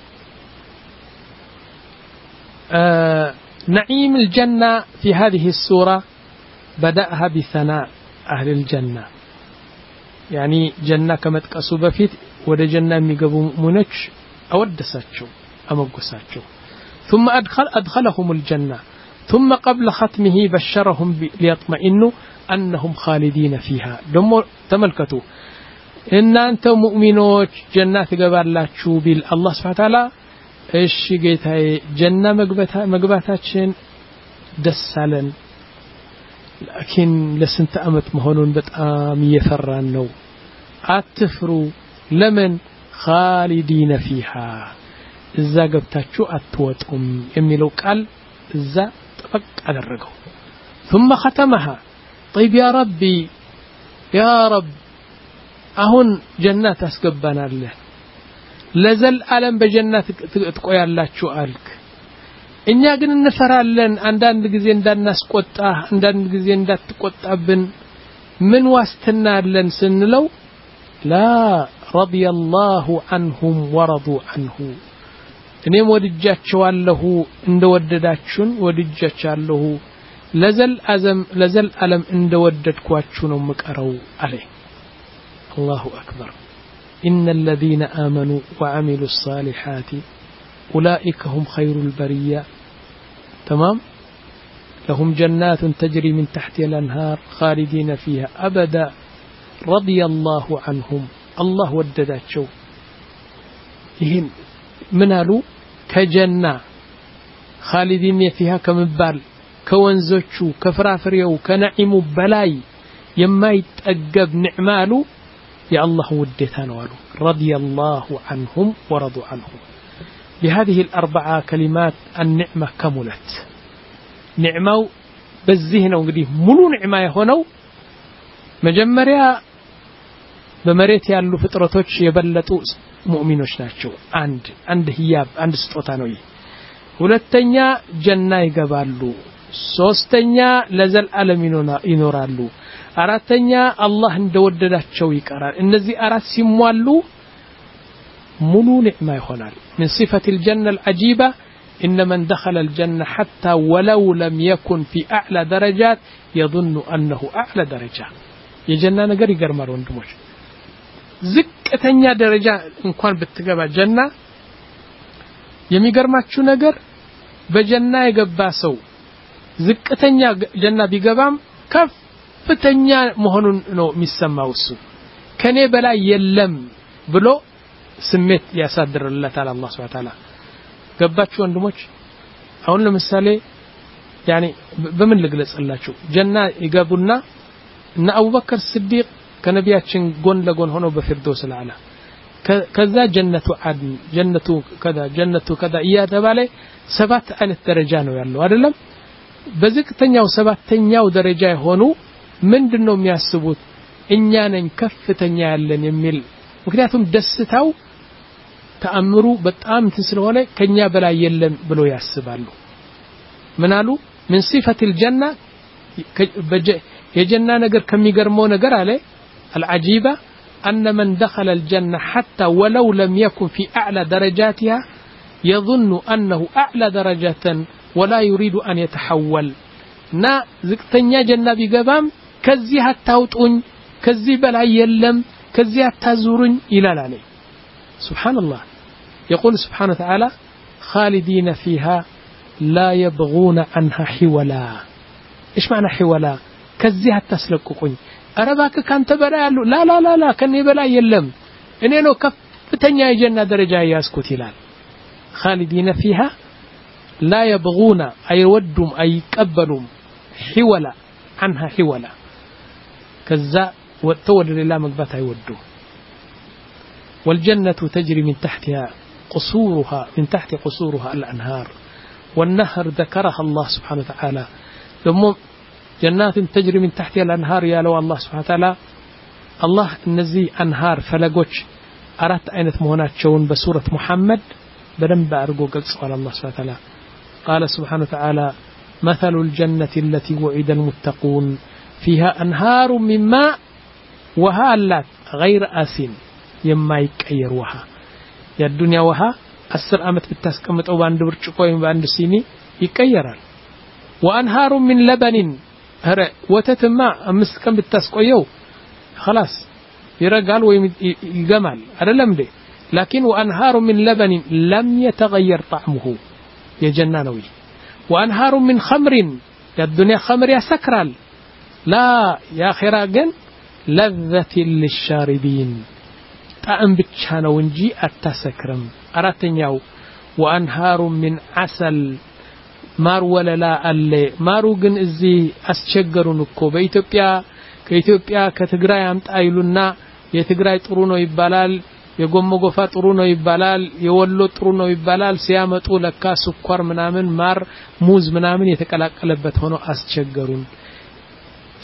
آه نعيم الجنة في هذه السورة بدأها بثناء أهل الجنة يعني جنة كما تقصوا بفيت وده جنة ميقبوا منش أودساتشو أمقساتشو ثم أدخل أدخلهم الجنة ثم قبل ختمه بشرهم ليطمئنوا أنهم خالدين فيها دمو تملكتوا إن أنتم مؤمنون جنات قبل لا تشوبيل الله سبحانه وتعالى إيش جيت هاي جنة مقبتها مقبتاتشين دسالن لكن لسنت أمت مهونون بتأم يفران نو أتفروا لمن خالدين فيها إذا قبتاتشو أتوتهم يميلو قال إذا تفق على الرقو ثم ختمها طيب يا ربي يا رب አሁን ጀነት አስገባናለህ ለዘል ዓለም በጀነት ትቆያላችሁ አልክ እኛ ግን እንፈራለን አንዳንድ ጊዜ እንዳናስቆጣ አንዳንድ ጊዜ እንዳትቆጣብን ምን ዋስትና አለን ስንለው ላ ረዲየላሁ ዐንሁም ወረዱ ዐንሁ እኔም ወድጃቸዋለሁ እንደወደዳችሁን ወድጃቸዋለሁ ለዘል ዓለም ለዘል ዓለም እንደወደድኳችሁ ነው መቀረው አለ الله أكبر إن الذين آمنوا وعملوا الصالحات أولئك هم خير البرية تمام لهم جنات تجري من تحتها الأنهار خالدين فيها أبدا رضي الله عنهم الله وددات شو ይህን ምን አሉ ከጀና خالدين فيها ከመባል ከወንዞቹ ከፍራፍሬው ከነዒሙ በላይ የማይጠገብ ንዕማ አሉ يا الله وديتها نوالو رضي الله عنهم ورضوا عنه بهذه الأربعة كلمات النعمة كملت نعمة بالذهن وقديه ملو نعمة هونو مجمريا بمريت يالو فطرتوش يبلتو مؤمنوش ناتشو عند عند هياب عند سطوتانوي ሁለተኛ ጀና ይገባሉ ሶስተኛ ለዘል ዓለም ይኖራሉ አራተኛ አላህ እንደወደዳቸው ይቀራል እነዚህ አራት ሲሟሉ ሙሉ ንዕማ ይሆናል من صفة الجنة العجيبة إن من دخل الجنة حتى ولو لم يكن في أعلى درجات يظن أنه أعلى درجة የጀና ነገር ይገርማል ወንድሞች ዝቅተኛ ደረጃ እንኳን ብትገባ ጀና የሚገርማችሁ ነገር በጀና የገባ ሰው ዝቅተኛ ጀና ቢገባም ከፍተኛ መሆኑን ነው የሚሰማው እሱ ከኔ በላይ የለም ብሎ ስሜት ያሳድርለታል አላህ Subhanahu Wa Ta'ala ገባችሁ ወንድሞች አሁን ለምሳሌ يعني በምን ልግለጽላችሁ ጀና ይገቡና እና አቡበከር ሲዲቅ ከነቢያችን ጎን ለጎን ሆኖ በፊርዶስ አልአላ ከዛ ጀነቱ አድን ጀነቱ ከዛ ጀነቱ ከዛ እያተባለ ሰባት አይነት ደረጃ ነው ያለው አይደለም በዝቅተኛው ሰባተኛው ደረጃ የሆኑ ምንድነው የሚያስቡት እኛ ነን ከፍተኛ ያለን የሚል ምክንያቱም ደስታው ተአምሩ በጣም ስለሆነ ከኛ በላይ የለም ብሎ ያስባሉ ምናሉ من صفة الجنة የጀና ነገር ከሚገርመው ነገር አለ العجيبة أن من دخل الجنة حتى ولو لم يكن في أعلى درجاتها يظن أنه أعلى درجة ولا يريد أن يتحول نا زكتنيا جنة بقبام كزيها التوتون كزي بلا يلم كزيها التزورن إلى لاني سبحان الله يقول سبحانه وتعالى خالدين فيها لا يبغون عنها حولا إيش معنى حولا كزيها التسلققون أرباك كان تبلا يالو لا لا لا لا كني بلا يلم إني لو كفتنيا جنة درجة ياسكت هلال خالدين فيها لا يبغون أي ودهم أي يقبلهم حولا عنها حولا كذا وتود لله مقبتها يودوا والجنة تجري من تحتها قصورها من تحت قصورها الأنهار والنهر ذكرها الله سبحانه وتعالى ثم جنات تجري من تحتها الأنهار يا لو الله سبحانه وتعالى الله نزي أنهار فلقوش أردت أين تمهنات شون بسورة محمد بدن بأرجو قلت سؤال الله سبحانه وتعالى قال سبحانه وتعالى مثل الجنة التي وعد المتقون فيها أنهار من ماء وهالات غير آسين يما يكير وها يا الدنيا وها أسر أمت بالتسكمت أو باند برشقوين باند سيني يكيران وأنهار من لبن هرا وتتما أمس كم بالتسكويو خلاص يرجال ويجمال هذا لم ده لكن وأنهار من لبن لم يتغير طعمه يا جنانوي وأنهار من خمر يا الدنيا خمر يا سكرال لا يا خراجن لذة للشاربين طعم بتشانو እንጂ አታሰክርም አራተኛው وأنهار من عسل ማር ወለላ አለ ማሩ ግን እዚህ አስቸገሩን እኮ በኢትዮጵያ ከኢትዮጵያ ከትግራይ አምጣ ይሉና የትግራይ ጥሩ ነው ይባላል የጎሞ ጎፋ ጥሩ ነው ይባላል የወሎ ጥሩ ነው ይባላል ሲያመጡ ለካ ስኳር ምናምን ማር ሙዝ ምናምን የተቀላቀለበት ሆኖ አስቸገሩን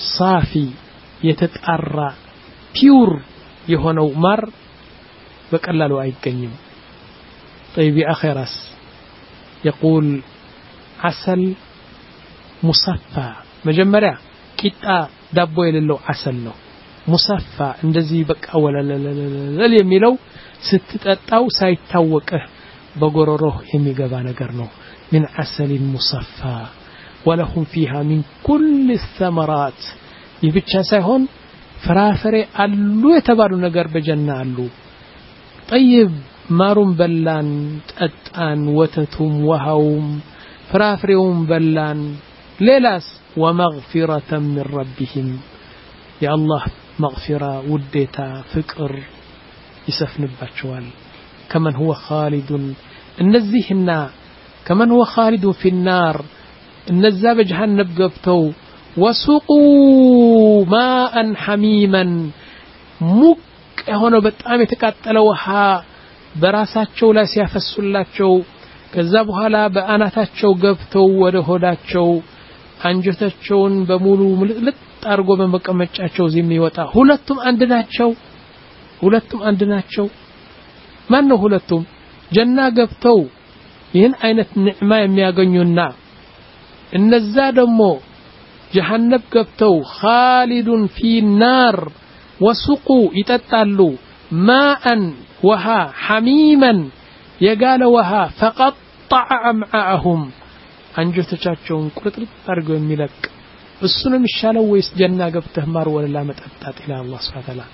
ሳፊ የተጣራ ፒውር የሆነው ማር በቀላሉ አይገኝም طيب يا اخي راس يقول عسل مصفى መጀመሪያ ቂጣ ዳቦ የሌለው عسل ነው مصفى እንደዚህ በቃ ወለለለለ የሚለው ስትጠጣው ሳይታወቅህ በጎሮሮህ የሚገባ ነገር ነው من عسل مصفى ولهم فيها من كل الثمرات ይብቻ ሳይሆን ፍራፍሬ አሉ የተባሉ ነገር በጀና አሉ طيب ማሩን በላን ጠጣን ወተቱም ውሃውም ፍራፍሬውም በላን ሌላስ ومغفرة من ربهم يا الله مغفرة وديتا فقر يسفنባቸዋል كمن هو خالد እነዚህና كمن هو خالد في النار እነዛ በጀሃነም ገብተው وسقوا ماء حميما ሙቅ የሆነ በጣም የተቃጠለ ውሃ በራሳቸው ላይ ሲያፈሱላቸው ከዛ በኋላ በአናታቸው ገብተው ወደ ሆዳቸው አንጀታቸውን በሙሉ ምልጥ አርጎ በመቀመጫቸው የሚወጣ ሁለቱም አንድ ናቸው ሁለቱም አንድ ናቸው ማን ነው ሁለቱም ጀና ገብተው ይህን አይነት ንዕማ የሚያገኙና እነዛ ደግሞ ጀሃነም ገብተው خالدون في النار وسقوا ይጠጣሉ ماء وها حميما يقال وها فقطع أمعاءهم አንጀቶቻቸውን ቁርጥርጥ አድርገው የሚለቅ እሱ ነው የሚሻለው ወይስ ጀና ገብተህ ማር ወለላ መጠጣት ኢላ አላህ Subhanahu Wa Ta'ala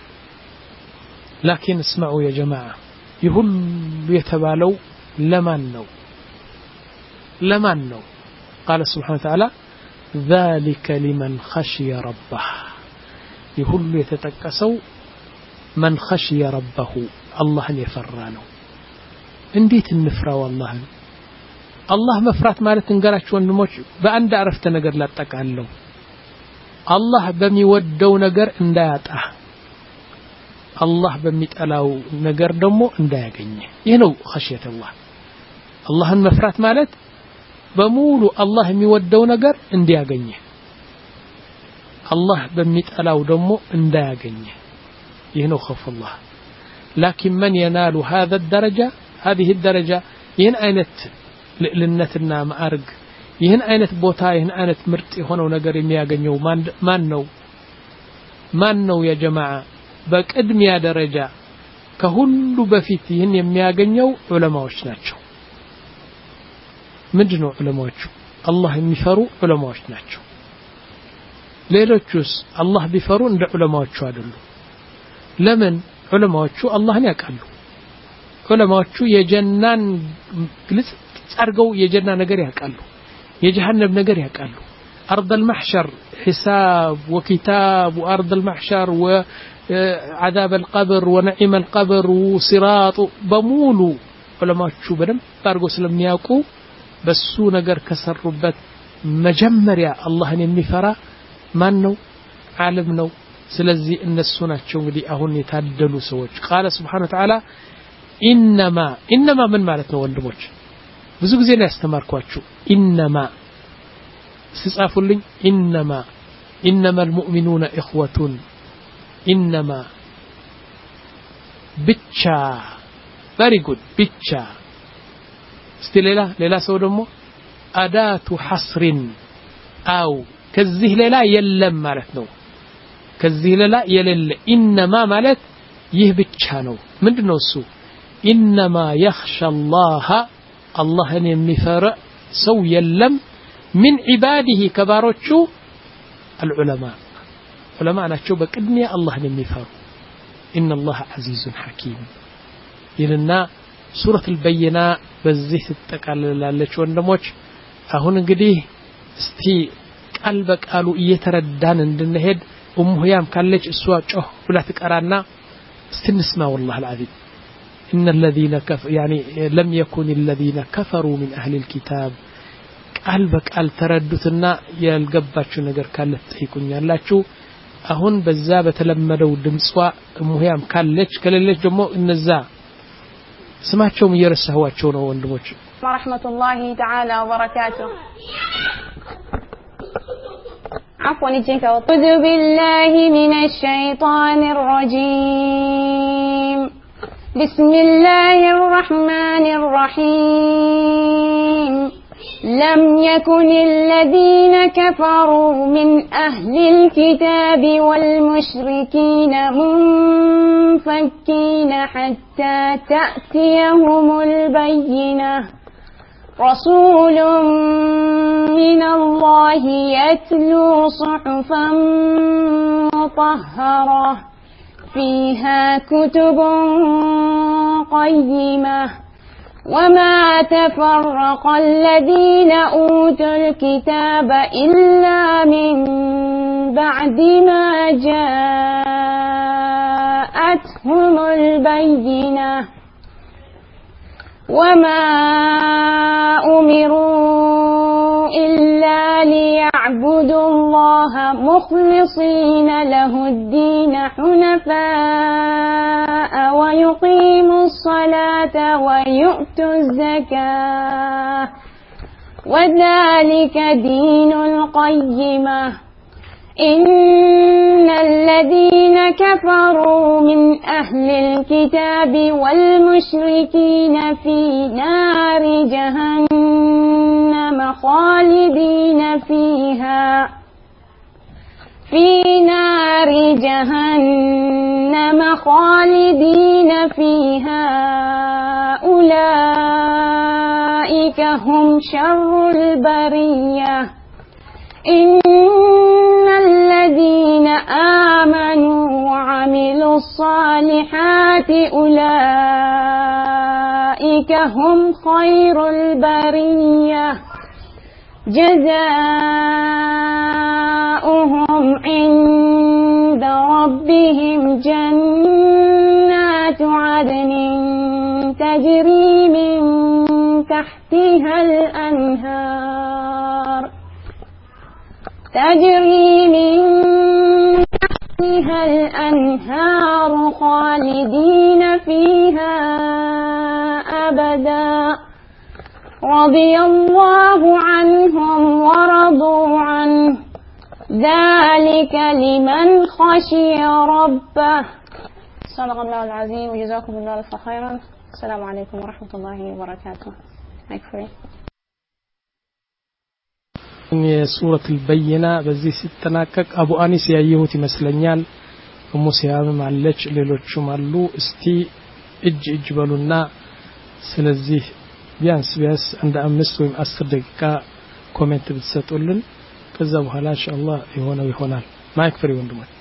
لكن اسمعوا يا جماعه ይሁሉ የተባለው ለማን ነው ለማን ነው قال سبحانه وتعالى ذلك لمن خشي ربه ይሁሉ የተጠቀሰው من خشي ربه አላህን የፈራ ነው እንዴት እንፍራው አላህን አላህ መፍራት ማለት እንገራችሁ ወንድሞች በአንድ አረፍተ ነገር ላጠቃለው አላህ በሚወደው ነገር እንዳያጣ አላህ በሚጠላው ነገር ደግሞ እንዳያገኝ ይህ ነው خشية الله አላህን መፍራት ማለት በሙሉ አላህ የሚወደው ነገር እንዲያገኝ አላህ በሚጠላው ደግሞ እንዳያገኝ ይህ ነው خوف الله لكن من ينال هذا الدرجة هذه الدرجة ይህን አይነት ልዕልነትና ማዕረግ ይህን አይነት ቦታ ይህን አይነት ምርጥ የሆነው ነገር የሚያገኘው ማን ነው ማን ነው ያ ጀማዓ በቅድሚያ ደረጃ ከሁሉ በፊት ይህን የሚያገኘው ዑለማዎች ናቸው ምንድነው ዑለማዎቹ አላህ የሚፈሩ ዑለማዎች ናቸው ሌሎቹስ አላህ ቢፈሩ እንደ ዑለማዎቹ አይደሉ ለምን ዑለማዎቹ አላህን ያውቃሉ ዑለማዎቹ የጀናን ግልጽ ጻርገው የጀና ነገር ያውቃሉ የጀሃነም ነገር ያውቃሉ أرض المحشر حساب وكتاب وأرض المحشر وعذاب القبر ونعيم القبر وصراط بمولو علماء شو بدم بارغو سلم ياقو بسو نجر كسربت مجمريا الله يمفرا ማን ነው ዓለም ነው ስለዚህ እነሱ ናቸው እንግዲህ አሁን የታደሉ ሰዎች قال سبحانه وتعالى انما انما ምን ማለት ነው ወንድሞች ብዙ ጊዜ ነው ያስተማርኳችሁ انما ሲጻፉልኝ انما انما المؤمنون اخوة انما ብቻ very good ብቻ استሌላ ሌላ ሰው ደግሞ አዳቱ ሐስሪን አው ከዚህ ሌላ የለም ማለት ነው ከዚህ ሌላ የሌለ انما ማለት ይህ ብቻ ነው ምንድነው እሱ انما يخشى الله አላህን የሚፈራ ሰው የለም من عباده ከባሮቹ العلماء علماء ናቸው በቅድሚያ አላህን የሚፈሩ ان الله عزيز حكيم ይልና ሱረቱ አልበይና በዚህ ተጠቃልላለች ወንድሞች አሁን እንግዲህ እስቲ ቃል በቃሉ እየተረዳን እንድንሄድ ኡሙ ህያም ካለች እሷ ጮህ ብላ ትቀራና استنسማ والله العظيم ان الذين كفروا يعني لم يكن الذين كفروا من اهل الكتاب ቃል በቃል ተረዱትና ያልገባችሁ ነገር ካለ ትጠይቁኛላችሁ አሁን በዛ በተለመደው ድምጿ ኡሙ ህያም ካለች ከሌለች ደግሞ እነዛ ስማቸውም እየረሳኋቸው ነው ወንድሞች ورحمة الله تعالى وبركاته عفوا يجيك أعوذ بالله من الشيطان الرجيم بسم الله الرحمن الرحيم لم يكن الذين كفروا من أهل الكتاب والمشركين منفكين حتى تأتيهم البينة رسول من الله يتلو صحفا مطهرة فيها كتب قيمة وما تفرق الذين أوتوا الكتاب إلا من بعد ما جاءتهم البينة وما أمروا إلا ليعبدوا الله مخلصين له الدين حنفاء ويقيموا الصلاة ويؤتوا الزكاة وذلك دين القيمة إن الذين كفروا من أهل الكتاب والمشركين في نار جهنم خالدين فيها في نار جهنم خالدين فيها أولئك هم شر البرية إن الذين آمنوا وعملوا الصالحات أولئك هم خير البرية جزاؤهم عند ربهم جنات عدن تجري من تحتها الأنهار تجري من تحتها الأنهار خالدين فيها أبدا رضي الله عنهم ورضوا عنه ذلك لمن خشي ربه صدق الله العظيم وجزاكم الله خيرا السلام عليكم ورحمة الله وبركاته أكفري የሱረት አልበይና በዚህ ሲተናቀቅ አቡ አኒስ ያየሁት ይመስለኛል ኡሙ ሲያም አለች ሌሎችም አሉ እስቲ እጅ እጅ በሉና ስለዚህ ቢያንስ ቢያንስ እንደ አምስት ወይም አስር ደቂቃ ኮሜንት ብትሰጡልን ከዛ በኋላ ኢንሻአላህ የሆነው ይሆናል ማይክ ፍሪ ወንድሞች